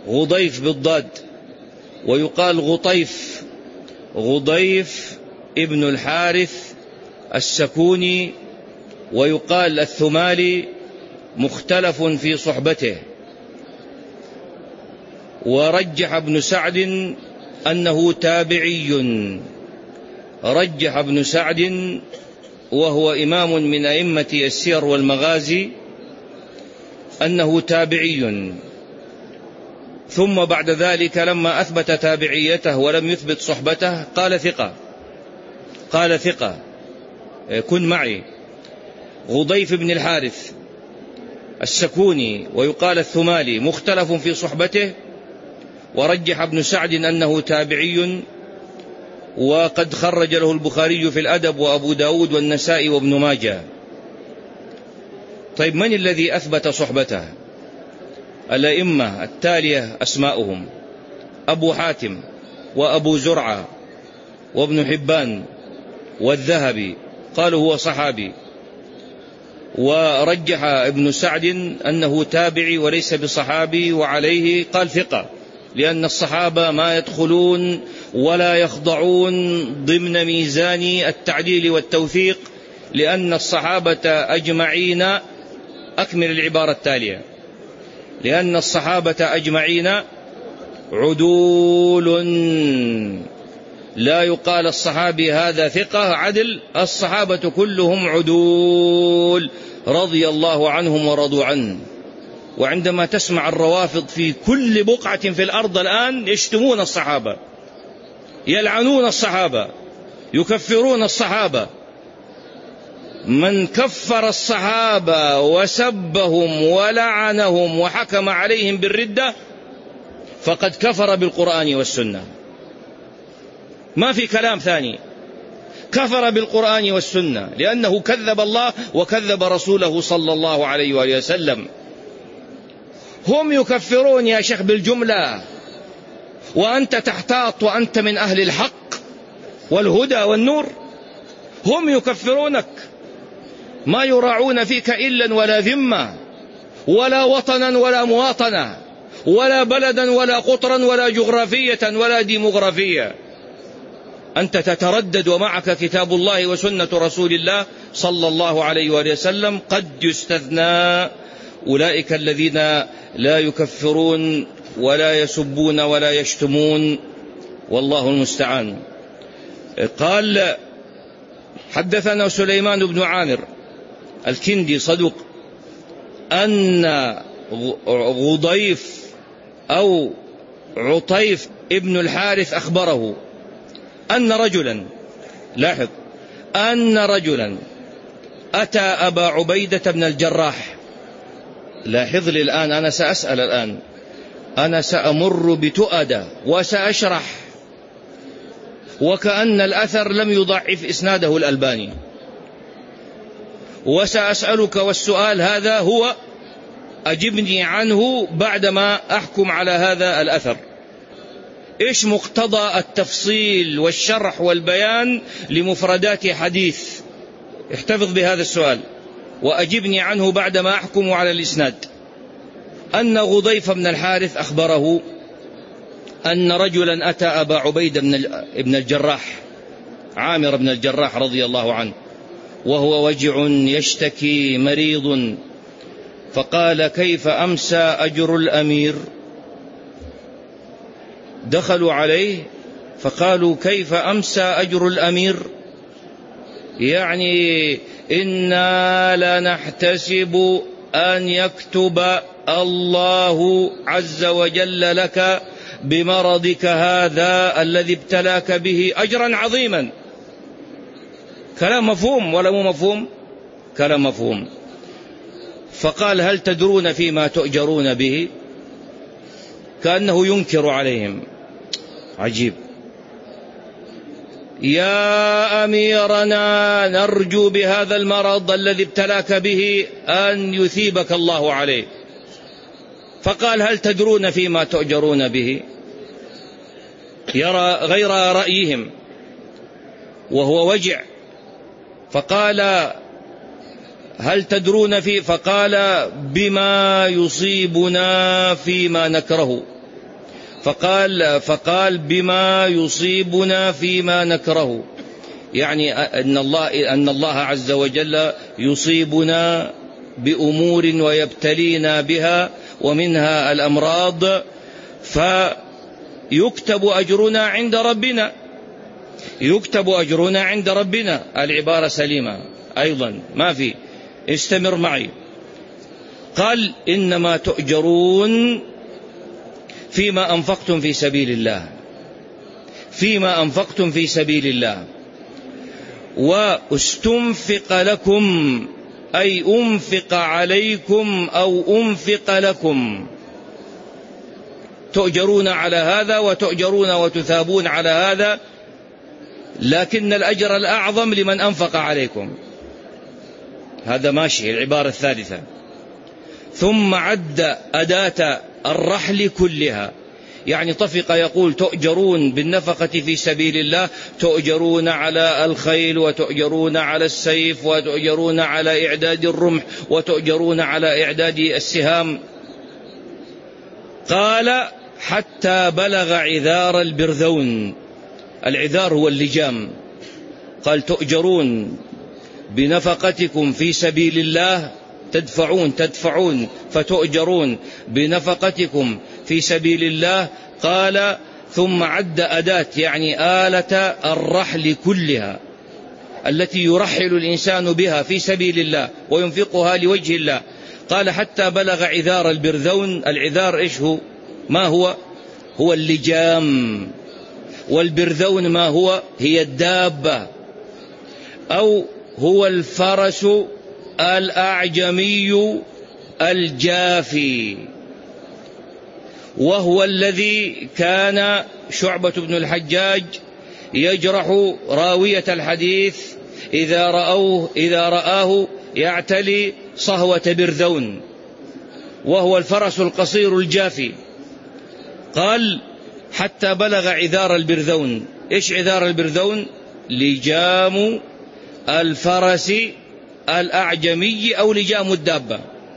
غضيف بالضاد، ويقال غطيف، غضيف ابن الحارث السكوني، ويقال الثمالي، مختلف في صحبته. ورجح ابن سعد أنه تابعي، رجح ابن سعد وهو إمام من أئمة السير والمغازي أنه تابعي، ثم بعد ذلك لما أثبت تابعيته ولم يثبت صحبته قال ثقة، قال ثقة، كن معي. غضيف بن الحارث السكوني ويقال الثمالي، مختلف في صحبته، ورجح ابن سعد أنه تابعي، وقد خرج له البخاري في الأدب وأبو داود والنسائي وابن ماجه. طيب من الذي أثبت صحبته؟ الأئمة التالية أسماؤهم: أبو حاتم وأبو زرعة وابن حبان والذهبي قالوا هو صحابي. ورجح ابن سعد أنه تابعي وليس بصحابي، وعليه قال ثقة، لأن الصحابة ما يدخلون ولا يخضعون ضمن ميزان التعديل والتوثيق، لأن الصحابة أجمعين، أكمل العبارة التالية، لأن الصحابة أجمعين عدول، لا يقال الصحابي هذا ثقة عدل، الصحابة كلهم عدول رضي الله عنهم ورضوا عنه. وعندما تسمع الروافض في كل بقعة في الأرض الآن يشتمون الصحابة، يلعنون الصحابة، يكفرون الصحابة، من كفر الصحابة وسبهم ولعنهم وحكم عليهم بالردة فقد كفر بالقرآن والسنة، ما في كلام ثاني، كفر بالقرآن والسنة، لأنه كذب الله وكذب رسوله صلى الله عليه وآله وسلم. هم يكفرون يا شيخ بالجملة، وأنت تحتاط وأنت من أهل الحق والهدى والنور. هم يكفرونك، ما يراعون فيك إلا ولا ذمة ولا وطنا ولا مواطنة ولا بلدا ولا قطرا ولا جغرافية ولا ديموغرافية. أنت تتردد ومعك كتاب الله وسنة رسول الله صلى الله عليه وآله وسلم. قد يستثنى أولئك الذين لا يكفرون ولا يسبون ولا يشتمون، والله المستعان. قال: حدثنا سليمان بن عامر الكندي صدوق، أن غضيف أو عطيف ابن الحارث أخبره أن رجلا، لاحظ، أن رجلا أتى أبا عبيدة بن الجراح. لاحظ لي الآن، أنا سأسأل الآن، أنا سأمر بتؤدة وسأشرح، وكأن الأثر لم يضعف إسناده الألباني، وسأسألك، والسؤال هذا هو أجبني عنه بعدما أحكم على هذا الأثر. إيش مقتضى التفصيل والشرح والبيان لمفردات حديث؟ احتفظ بهذا السؤال وأجبني عنه بعدما أحكم على الإسناد. أن غضيف بن الحارث أخبره أن رجلا أتى أبا عبيد بن الجراح، عامر بن الجراح رضي الله عنه، وهو وجع يشتكي مريض، فقال: كيف أمسى أجر الأمير؟ دخلوا عليه فقالوا: كيف أمسى أجر الأمير؟ يعني إنا لا نحتسب أن يكتب الله عز وجل لك بمرضك هذا الذي ابتلاك به أجرا عظيما. كلام مفهوم ولا مو مفهوم؟ كلام مفهوم. فقال: هل تدرون فيما تؤجرون به؟ كأنه ينكر عليهم. عجيب. يا أميرنا، نرجو بهذا المرض الذي ابتلاك به أن يثيبك الله عليه. فقال: هل تدرون فيما تؤجرون به؟ يرى غير رأيهم وهو وجع. فقال: هل تدرون فيه؟ فقال: بما يصيبنا فيما نكره. فقال بما يصيبنا فيما نكره، يعني أن الله عز وجل يصيبنا بأمور ويبتلينا بها ومنها الأمراض، فيكتب أجرنا عند ربنا، يكتب أجرنا عند ربنا. العبارة سليمة أيضا، ما في، استمر معي. قال إنما تؤجرون فيما أنفقتم في سبيل الله، فيما أنفقتم في سبيل الله. واستنفق لكم أي أنفق عليكم أو أنفق لكم، تؤجرون على هذا وتؤجرون وتثابون على هذا، لكن الأجر الأعظم لمن أنفق عليكم. هذا ماشي. العبارة الثالثة: ثم عد أداة الرحل كلها، يعني طفق يقول تؤجرون بالنفقة في سبيل الله، تؤجرون على الخيل وتؤجرون على السيف وتؤجرون على إعداد الرمح وتؤجرون على إعداد السهام. قال حتى بلغ عذار البرذون، العذار هو اللجام. قال تؤجرون بنفقتكم في سبيل الله، تدفعون فتؤجرون بنفقتكم في سبيل الله. قال ثم عد أداة، يعني آلة الرحل كلها التي يرحل الإنسان بها في سبيل الله وينفقها لوجه الله. قال حتى بلغ عذار البرذون. العذار إيش هو؟ ما هو؟ هو اللجام. والبرذون ما هو؟ هي الدابة، أو هو الفرس الأعجمي الجافي، وهو الذي كان شعبة بن الحجاج يجرح راوية الحديث إذا رآه يعتلي صهوة برذون، وهو الفرس القصير الجافي. قال حتى بلغ عذار البرذون. إيش عذار البرذون؟ لجام الفرس الأعجمي أو لجام الدابة،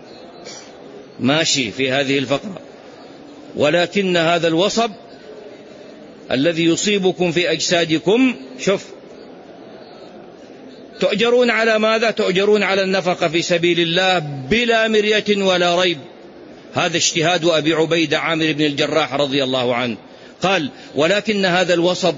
ماشي في هذه الفقرة. ولكن هذا الوصب الذي يصيبكم في أجسادكم، شوف، تؤجرون على ماذا؟ تؤجرون على النفقة في سبيل الله بلا مرية ولا ريب. هذا اجتهاد أبي عبيدة عامر بن الجراح رضي الله عنه. قال ولكن هذا الوصب،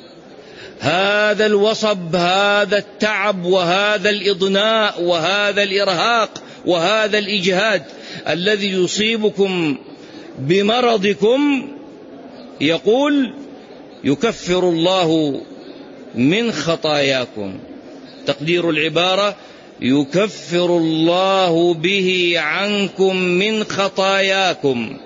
هذا التعب وهذا الإضناء وهذا الإرهاق وهذا الإجهاد الذي يصيبكم بمرضكم، يقول يكفر الله من خطاياكم. تقدير العبارة: يكفر الله به عنكم من خطاياكم.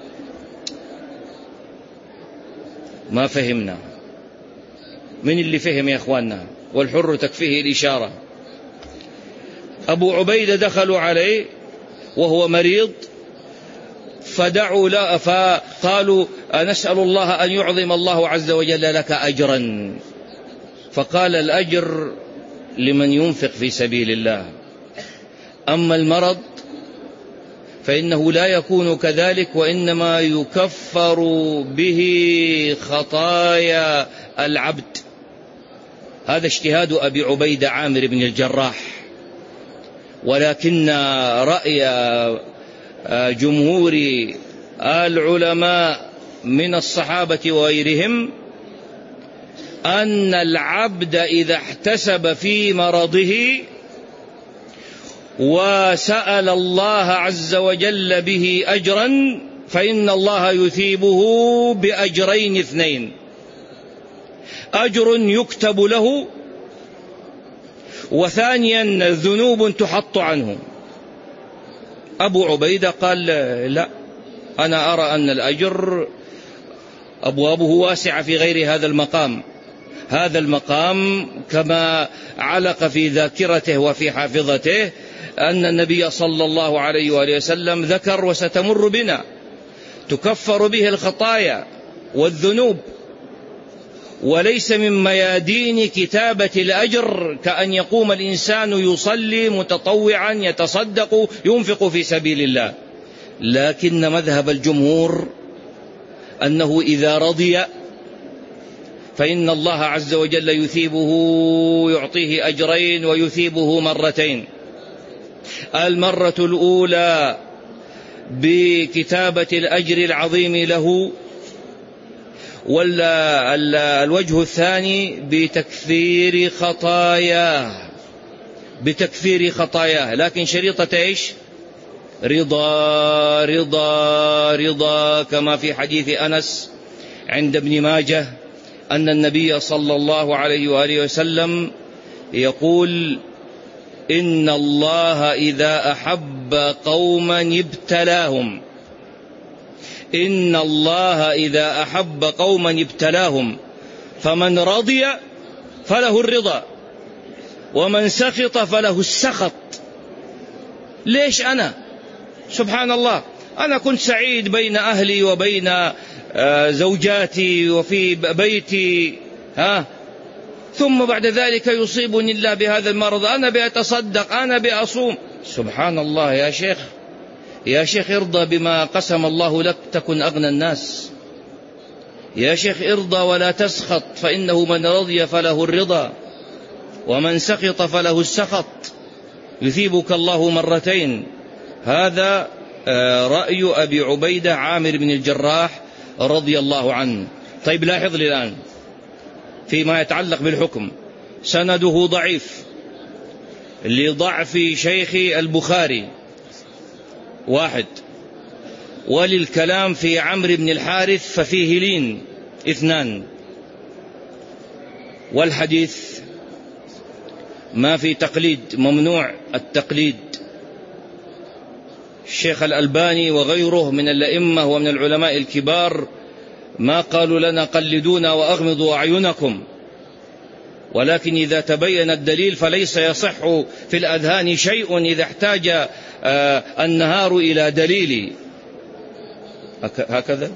ما فهمنا؟ من اللي فهم يا إخواننا؟ والحر تكفيه الإشارة. أبو عبيدة دخلوا عليه وهو مريض، فدعوا له، فقالوا نسأل الله أن يعظم الله عز وجل لك أجرا. فقال الأجر لمن ينفق في سبيل الله، أما المرض فإنه لا يكون كذلك، وإنما يكفر به خطايا العبد. هذا اجتهاد أبي عبيدة عامر بن الجراح. ولكن رأي جمهور العلماء من الصحابة وغيرهم أن العبد إذا احتسب في مرضه وسأل الله عز وجل به أجرا، فإن الله يثيبه بأجرين اثنين: أجر يكتب له، وثانيا ذنوب تحط عنه. أبو عبيدة قال لا، أنا أرى أن الأجر أبوابه واسعة في غير هذا المقام. هذا المقام كما علق في ذاكرته وفي حافظته أن النبي صلى الله عليه وآله وسلم ذكر: وستمر بنا، تكفر به الخطايا والذنوب، وليس من ميادين كتابة الأجر كأن يقوم الإنسان يصلي متطوعا يتصدق ينفق في سبيل الله. لكن مذهب الجمهور أنه إذا رضي فإن الله عز وجل يثيبه، يعطيه أجرين ويثيبه مرتين. المرة الأولى بكتابة الأجر العظيم له، والوجه الثاني بتكفير خطاياه. لكن شريطة إيش؟ رضا رضا رضا، كما في حديث أنس عند ابن ماجه أن النبي صلى الله عليه وآله وسلم يقول: إن الله إذا أحب قوما ابتلاهم، إن الله إذا أحب قوما ابتلاهم، فمن رضي فله الرضا ومن سخط فله السخط. ليش أنا؟ سبحان الله، أنا كنت سعيد بين أهلي وبين زوجاتي وفي بيتي، ثم بعد ذلك يصيبني الله بهذا المرض، أنا بأتصدق، أنا بأصوم. سبحان الله يا شيخ ارضى بما قسم الله لك تكن أغنى الناس. يا شيخ ارضى ولا تسخط، فإنه من رضي فله الرضا ومن سخط فله السخط، يثيبك الله مرتين. هذا رأي أبي عبيدة عامر بن الجراح رضي الله عنه. طيب لاحظ لي الآن فيما يتعلق بالحكم، سنده ضعيف لضعف شيخ البخاري واحد، وللكلام في عمرو بن الحارث ففيه لين اثنان، والحديث ما في تقليد، ممنوع التقليد. الشيخ الألباني وغيره من الأئمة ومن العلماء الكبار ما قالوا لنا قلدونا وأغمضوا أعينكم، ولكن إذا تبين الدليل فليس يصح في الأذهان شيء إذا احتاج النهار إلى دليل. هكذا.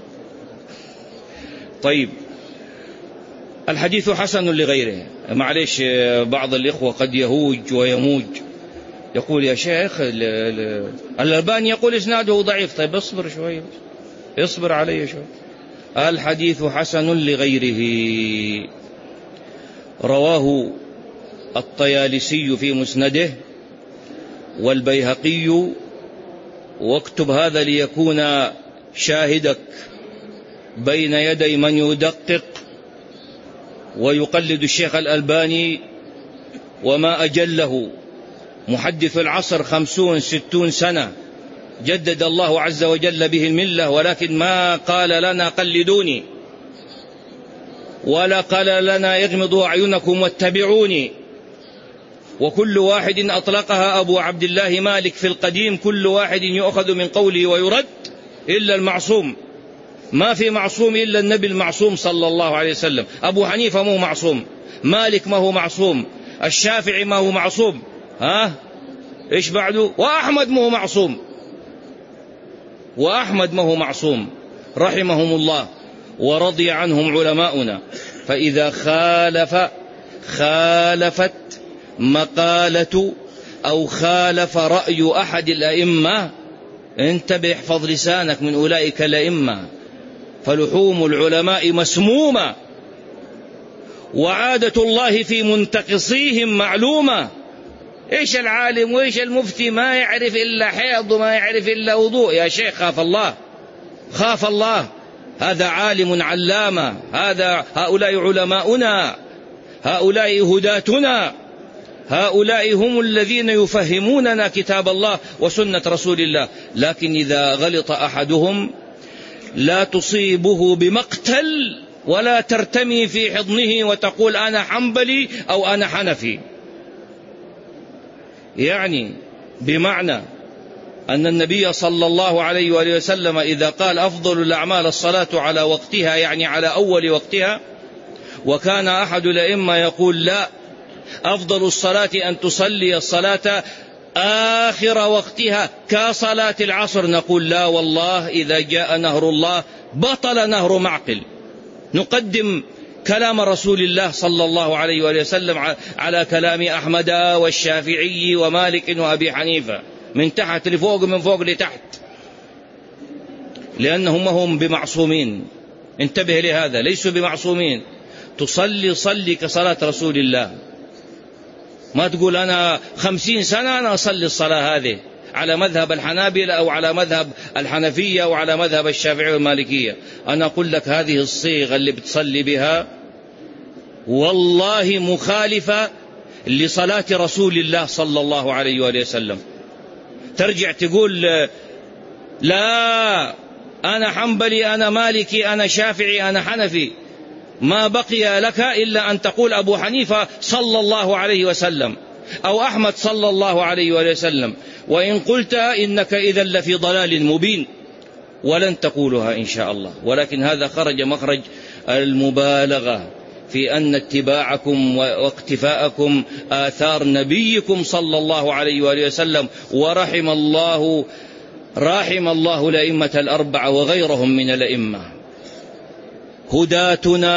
طيب الحديث حسن لغيره. معليش بعض الإخوة قد يهوج ويموج، يقول يا شيخ الألباني يقول إسناده ضعيف. طيب اصبر شوي، اصبر علي شوي. الحديث حسن لغيره. رواه الطيالسي في مسنده والبيهقي، واكتب هذا ليكون شاهدك بين يدي من يدقق ويقلد الشيخ الألباني، وما أجله محدث العصر 50-60 سنة جدد الله عز وجل به الملة، ولكن ما قال لنا قلدوني ولا قال لنا يغمضوا أعينكم واتبعوني. وكل واحد أطلقها أبو عبد الله مالك في القديم، كل واحد يؤخذ من قوله ويرد إلا المعصوم. ما في معصوم إلا النبي المعصوم صلى الله عليه وسلم. أبو حنيفة ما هو معصوم، مالك ما هو معصوم، الشافعي ما هو معصوم، إيش بعده؟ وأحمد ما هو معصوم، وأحمد ما هو معصوم رحمهم الله ورضي عنهم علماؤنا. فإذا خالفت مقالة أو خالف رأي أحد الأئمة، انتبه، احفظ لسانك من أولئك الأئمة، فلحوم العلماء مسمومة، وعادة الله في منتقصيهم معلومة. إيش العالم وإيش المفتي ما يعرف إلا حيض وما يعرف إلا وضوء؟ يا شيخ خاف الله، خاف الله. هذا عالم علامة، هؤلاء علماؤنا، هؤلاء هداتنا، هؤلاء هم الذين يفهموننا كتاب الله وسنة رسول الله. لكن إذا غلط أحدهم لا تصيبه بمقتل ولا ترتمي في حضنه وتقول أنا حنبلي أو أنا حنفي. يعني بمعنى أن النبي صلى الله عليه وآله وسلم إذا قال أفضل الأعمال الصلاة على وقتها، يعني على أول وقتها، وكان أحد الأئمة يقول لا، أفضل الصلاة أن تصلي الصلاة آخر وقتها كصلاة العصر، نقول لا والله، إذا جاء نهر الله بطل نهر معقل. نقدم كلام رسول الله صلى الله عليه وآله وسلم على كلام أحمد والشافعي ومالك وأبي حنيفة، من تحت لفوق من فوق لتحت، لأنهم هم بمعصومين. انتبه لهذا، ليسوا بمعصومين. تصلي صلي كصلاة رسول الله، ما تقول أنا 50 سنة أنا أصلي الصلاة هذه على مذهب الحنابلة أو على مذهب الحنفية أو على مذهب الشافعية والمالكية. أنا أقول لك هذه الصيغة اللي بتصلي بها والله مخالفة لصلاة رسول الله صلى الله عليه وآله وسلم. ترجع تقول لا أنا حنبلي أنا مالكي أنا شافعي أنا حنفي، ما بقي لك إلا أن تقول أبو حنيفة صلى الله عليه وسلم أو أحمد صلى الله عليه وآله وسلم، وإن قلت إنك إذا لفي ضلال مبين، ولن تقولها إن شاء الله. ولكن هذا خرج مخرج المبالغة في أن اتباعكم واقتفاءكم آثار نبيكم صلى الله عليه وآله وسلم، ورحم الله الأئمة الأربعة وغيرهم من الأئمة. هداتنا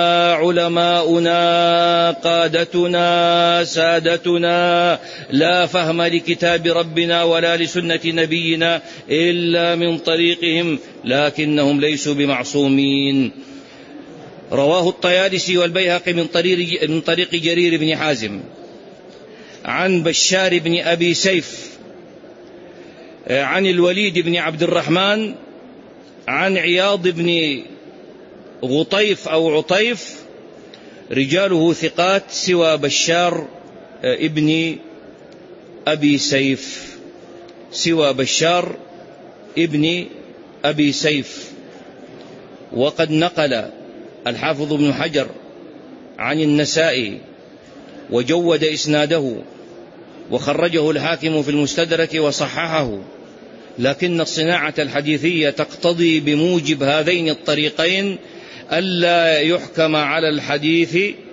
علماؤنا قادتنا سادتنا لا فهم لكتاب ربنا ولا لسنة نبينا إلا من طريقهم، لكنهم ليسوا بمعصومين. رواه الطيالسي والبيهقي من طريق جرير بن حازم عن بشار بن أبي سيف عن الوليد بن عبد الرحمن عن عياض بن غطيف أو عطيف، رجاله ثقات سوى بشار ابن أبي سيف، سوى بشار ابن أبي سيف. وقد نقل الحافظ ابن حجر عن النسائي وجود إسناده وخرجه الحاكم في المستدرك وصححه، لكن الصناعة الحديثية تقتضي بموجب هذين الطريقين ألا يحكم على الحديث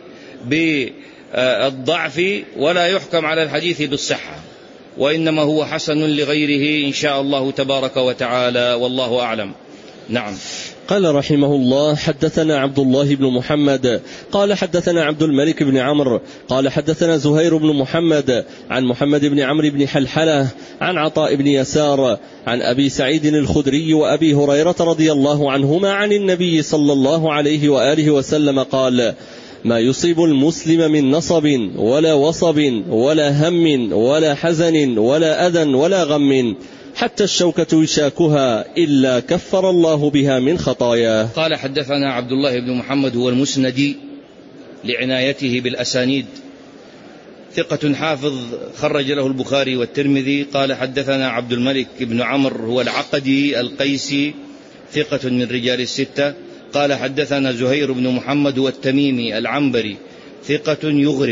بالضعف ولا يحكم على الحديث بالصحة، وإنما هو حسن لغيره إن شاء الله تبارك وتعالى، والله أعلم. نعم. قال رحمه الله: حدثنا عبد الله بن محمد قال حدثنا عبد الملك بن عمرو قال حدثنا زهير بن محمد عن محمد بن عمرو بن حلحلة عن عطاء بن يسار عن أبي سعيد الخدري وأبي هريرة رضي الله عنهما عن النبي صلى الله عليه وآله وسلم قال: ما يصيب المسلم من نصب ولا وصب ولا هم ولا حزن ولا أذى ولا غم حتى الشوكة يشاكها إلا كفر الله بها من خطاياه. قال: حدثنا عبد الله بن محمد هو المسندي لعنايته بالأسانيد، ثقة حافظ خرج له البخاري والترمذي. قال: حدثنا عبد الملك بن عمرو هو العقدي القيسي، ثقة من رجال الستة. قال: حدثنا زهير بن محمد هو التميمي العنبري، ثقة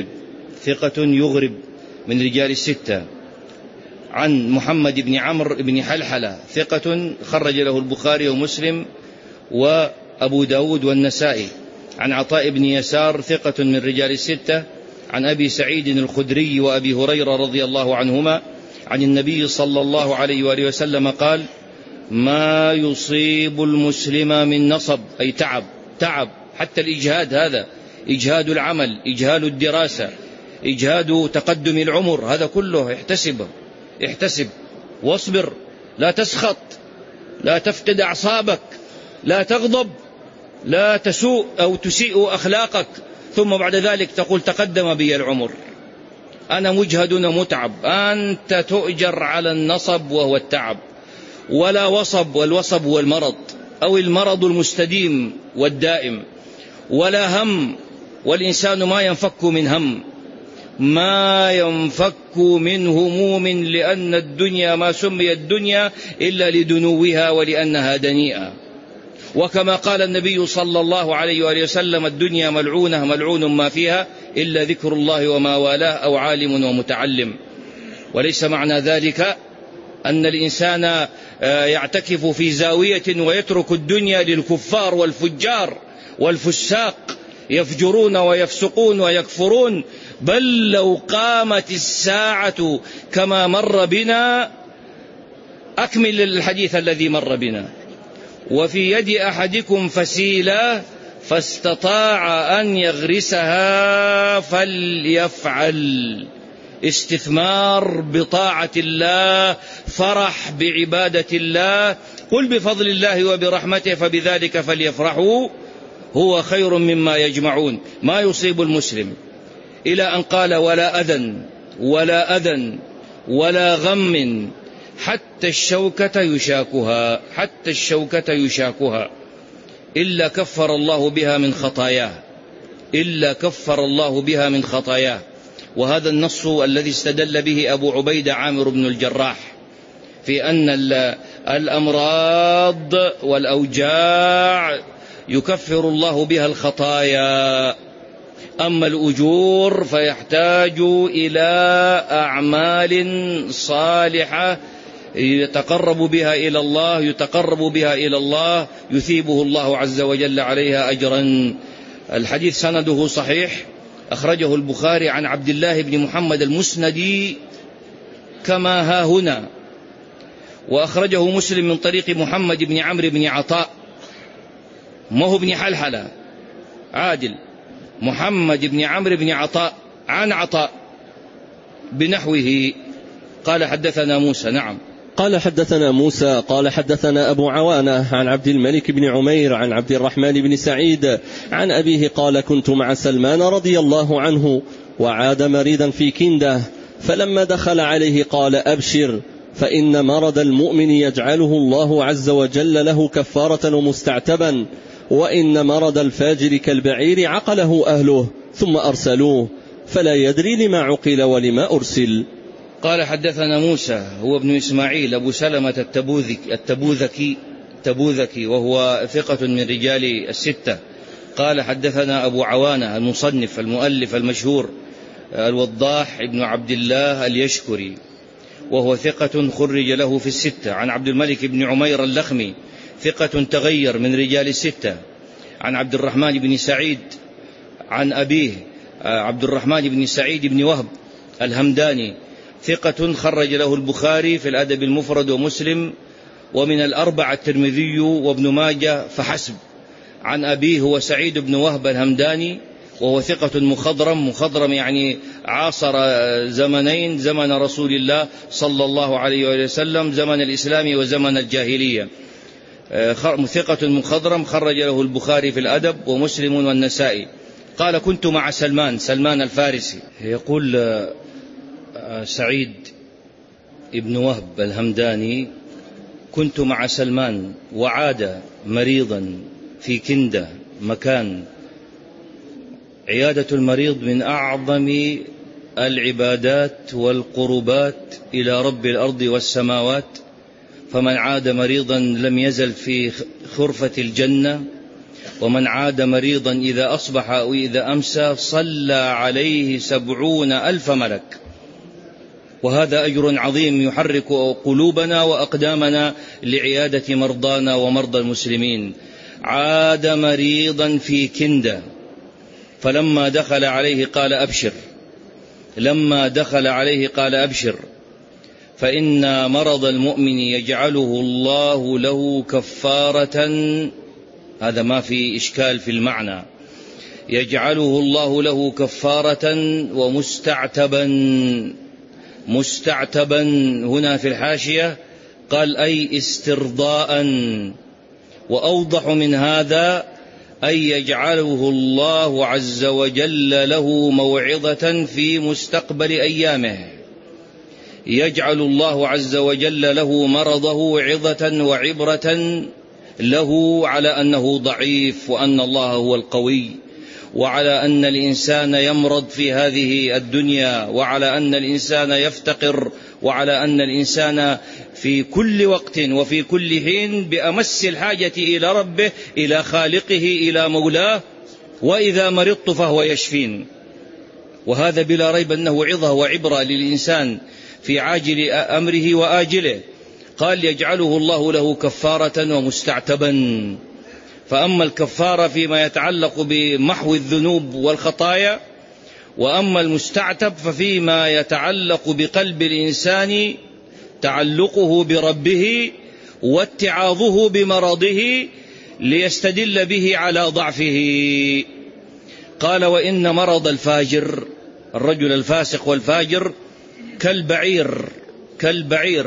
يغرب من رجال الستة. عن محمد بن عمرو بن حلحلة، ثقة خرج له البخاري ومسلم وأبو داود والنسائي. عن عطاء بن يسار، ثقة من رجال الستة. عن أبي سعيد الخدري وأبي هريرة رضي الله عنهما عن النبي صلى الله عليه وآله وسلم قال: ما يصيب المسلم من نصب، أي تعب، حتى الإجهاد، هذا إجهاد العمل، إجهاد الدراسة، إجهاد تقدم العمر، هذا كله احتسب واصبر، لا تسخط، لا تفتد أعصابك، لا تغضب، لا تسوء أو تسيء أخلاقك، ثم بعد ذلك تقول تقدم بي العمر، أنا مجهد ومتعب. أنت تؤجر على النصب وهو التعب، ولا وصب، والوصب هو المرض أو المرض المستديم والدائم، ولا هم، والإنسان ما ينفك من هم، ما ينفك من هموم، لأن الدنيا ما سميت الدنيا إلا لدنوها ولأنها دنيئة. وكما قال النبي صلى الله عليه وآله وسلم: الدنيا ملعونة ملعون ما فيها إلا ذكر الله وما والاه أو عالم ومتعلم. وليس معنى ذلك أن الإنسان يعتكف في زاوية ويترك الدنيا للكفار والفجار والفساق يفجرون ويفسقون ويكفرون، بل لو قامت الساعة كما مر بنا، أكمل الحديث الذي مر بنا: وفي يد أحدكم فسيلة فاستطاع أن يغرسها فليفعل. استثمار بطاعة الله، فرح بعبادة الله، قل بفضل الله وبرحمته فبذلك فليفرحوا هو خير مما يجمعون. ما يصيب المسلم إلى أن قال ولا أذى ولا غم حتى الشوكة يشاكها إلا كفر الله بها من خطاياه. وهذا النص الذي استدل به أبو عبيدة عامر بن الجراح في أن الأمراض والأوجاع يكفر الله بها الخطايا، أما الأجور فيحتاج إلى أعمال صالحة يتقرب بها إلى الله يثيبه الله عز وجل عليها أجرا. الحديث سنده صحيح، أخرجه البخاري عن عبد الله بن محمد المسندي كما ها هنا، وأخرجه مسلم من طريق محمد بن عمرو بن عطاء، ما هو بن حلحلة، عادل، محمد بن عمرو بن عطاء عن عطاء بنحوه. قال حدثنا موسى. نعم. قال حدثنا موسى قال حدثنا أبو عوانة عن عبد الملك بن عمير عن عبد الرحمن بن سعيد عن أبيه قال كنت مع سلمان رضي الله عنه وعاد مريضا في كنده، فلما دخل عليه قال أبشر فإن مرض المؤمن يجعله الله عز وجل له كفارة ومستعتبا، وإن مرض الفاجر كالبعير عقله أهله ثم أرسلوه فلا يدري لما عقل ولما أرسل. قال حدثنا موسى هو ابن إسماعيل أبو سلمة التبوذكي وهو ثقة من رجال الستة. قال حدثنا أبو عوانة المصنف المؤلف المشهور الوضاح ابن عبد الله اليشكري وهو ثقة خرج له في الستة، عن عبد الملك بن عمير اللخمي ثقة تغير من رجال الستة، عن عبد الرحمن بن سعيد عن أبيه عبد الرحمن بن سعيد بن وهب الهمداني ثقة خرج له البخاري في الأدب المفرد ومسلم ومن الأربعة الترمذي وابن ماجه فحسب. عن أبيه هو سعيد بن وهب الهمداني وهو ثقة مخضرم يعني عاصر زمنين، زمن رسول الله صلى الله عليه وسلم، زمن الإسلام وزمن الجاهلية. ثقة مخضرم خرج له البخاري في الأدب ومسلم والنسائي. قال كنت مع سلمان الفارسي. يقول سعيد ابن وهب الهمداني كنت مع سلمان وعاد مريضا في كندة مكان. عيادة المريض من أعظم العبادات والقربات إلى رب الأرض والسماوات، فمن عاد مريضا لم يزل في خرفة الجنة، ومن عاد مريضا إذا أصبح أو إذا أمسى صلى عليه 70,000 ملك. وهذا أجر عظيم يحرك قلوبنا وأقدامنا لعيادة مرضانا ومرضى المسلمين. عاد مريضا في كندة فلما دخل عليه قال أبشر فإن مرض المؤمن يجعله الله له كفارة. هذا ما في إشكال في المعنى، يجعله الله له كفارة مستعتبا هنا في الحاشية قال أي استرضاء، وأوضح من هذا أن يجعله الله عز وجل له موعظة في مستقبل أيامه، يجعل الله عز وجل له مرضه عظة وعبرة له على أنه ضعيف وأن الله هو القوي، وعلى أن الإنسان يمرض في هذه الدنيا، وعلى أن الإنسان يفتقر، وعلى أن الإنسان في كل وقت وفي كل حين بأمس الحاجة إلى ربه، إلى خالقه، إلى مولاه، وإذا مرضت فهو يشفين. وهذا بلا ريب أنه عظة وعبرة للإنسان في عاجل أمره وآجله. قال يجعله الله له كفارة ومستعتبا. فأما الكفارة فيما يتعلق بمحو الذنوب والخطايا، وأما المستعتب ففيما يتعلق بقلب الإنسان تعلقه بربه واتعاظه بمرضه ليستدل به على ضعفه. قال وإن مرض الفاجر، الرجل الفاسق والفاجر، كالبعير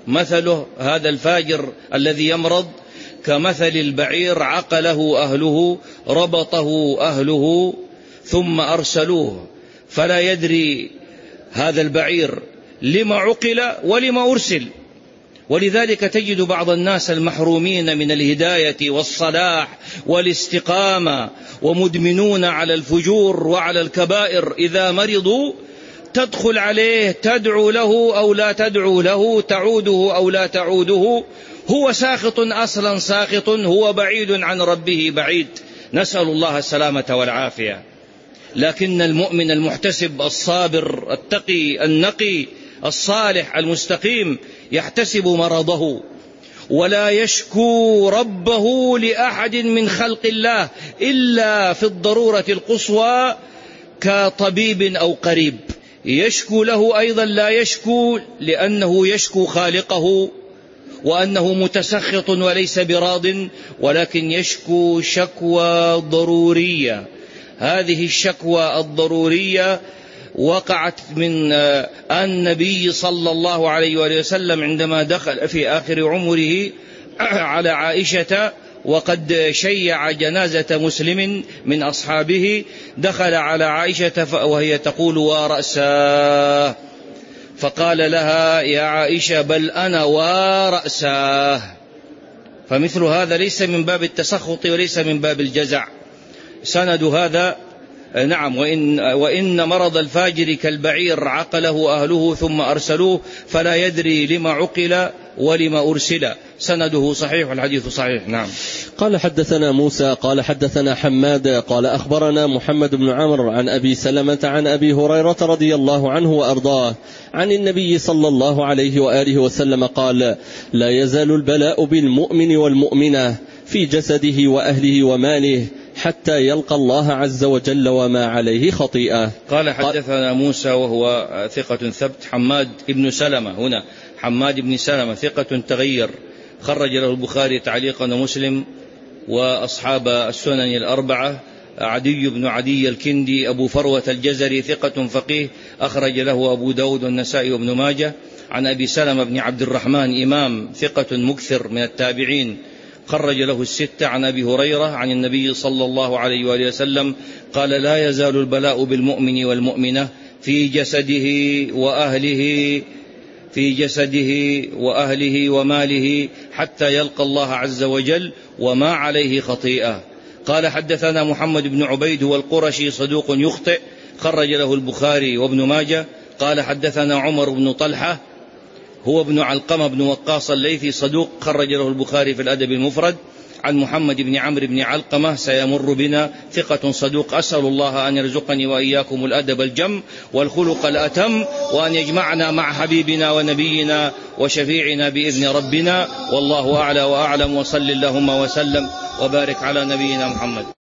مثله هذا الفاجر الذي يمرض كمثل البعير عقله أهله ربطه أهله ثم أرسلوه، فلا يدري هذا البعير لما عقل ولما أرسل. ولذلك تجد بعض الناس المحرومين من الهداية والصلاح والاستقامة ومدمنون على الفجور وعلى الكبائر، إذا مرضوا تدخل عليه تدعو له أو لا تدعو له، تعوده أو لا تعوده، هو ساخط أصلا ساخط، هو بعيد عن ربه بعيد، نسأل الله السلامة والعافية. لكن المؤمن المحتسب الصابر التقي النقي الصالح المستقيم يحتسب مرضه ولا يشكو ربه لأحد من خلق الله إلا في الضرورة القصوى كطبيب أو قريب، يشكو له أيضا لا يشكو لأنه يشكو خالقه وأنه متسخط وليس براض، ولكن يشكو شكوى ضرورية. هذه الشكوى الضرورية وقعت من النبي صلى الله عليه وآله وسلم عندما دخل في آخر عمره على عائشة وقد شيع جنازة مسلم من أصحابه، دخل على عائشة وهي تقول ورأساه، فقال لها يا عائشة بل أنا ورأساه. فمثل هذا ليس من باب التسخط وليس من باب الجزع. سند هذا نعم، وإن مرض الفاجر كالبعير عقله أهله ثم أرسلوه فلا يدري لما عقل ولما أرسل. سنده صحيح والحديث صحيح. نعم. قال حدثنا موسى قال حدثنا حماد قال أخبرنا محمد بن عمرو عن أبي سلمة عن أبي هريرة رضي الله عنه وأرضاه عن النبي صلى الله عليه وآله وسلم قال لا يزال البلاء بالمؤمن والمؤمنة في جسده وأهله وماله حتى يلقى الله عز وجل وما عليه خطيئة. قال حدثنا موسى وهو ثقة ثبت. حماد بن سلمة، هنا حماد بن سلمة ثقة تغير، خرج له البخاري تعليقا ومسلم وأصحاب السنن الأربعة. عدي بن عدي الكندي أبو فروة الجزري ثقة فقيه، أخرج له أبو داود والنسائي وابن ماجه. عن أبي سلمة بن عبد الرحمن إمام ثقة مكثر من التابعين، خرج له الستة. عن أبي هريرة عن النبي صلى الله عليه وآله وسلم قال لا يزال البلاء بالمؤمن والمؤمنة في جسده وأهله وماله حتى يلقى الله عز وجل وما عليه خطيئة. قال حدثنا محمد بن عبيد والقرشي صدوق يخطئ، خرج له البخاري وابن ماجه. قال حدثنا عمر بن طلحة هو ابن علقمة بن وقاص الليثي صدوق، خرج له البخاري في الأدب المفرد. عن محمد بن عمرو بن علقمة سيمر بنا ثقة صدوق. أسأل الله أن يرزقني وإياكم الأدب الجم والخلق الأتم، وأن يجمعنا مع حبيبنا ونبينا وشفيعنا بإذن ربنا، والله أعلى وأعلم. وصل اللهم وسلم وبارك على نبينا محمد.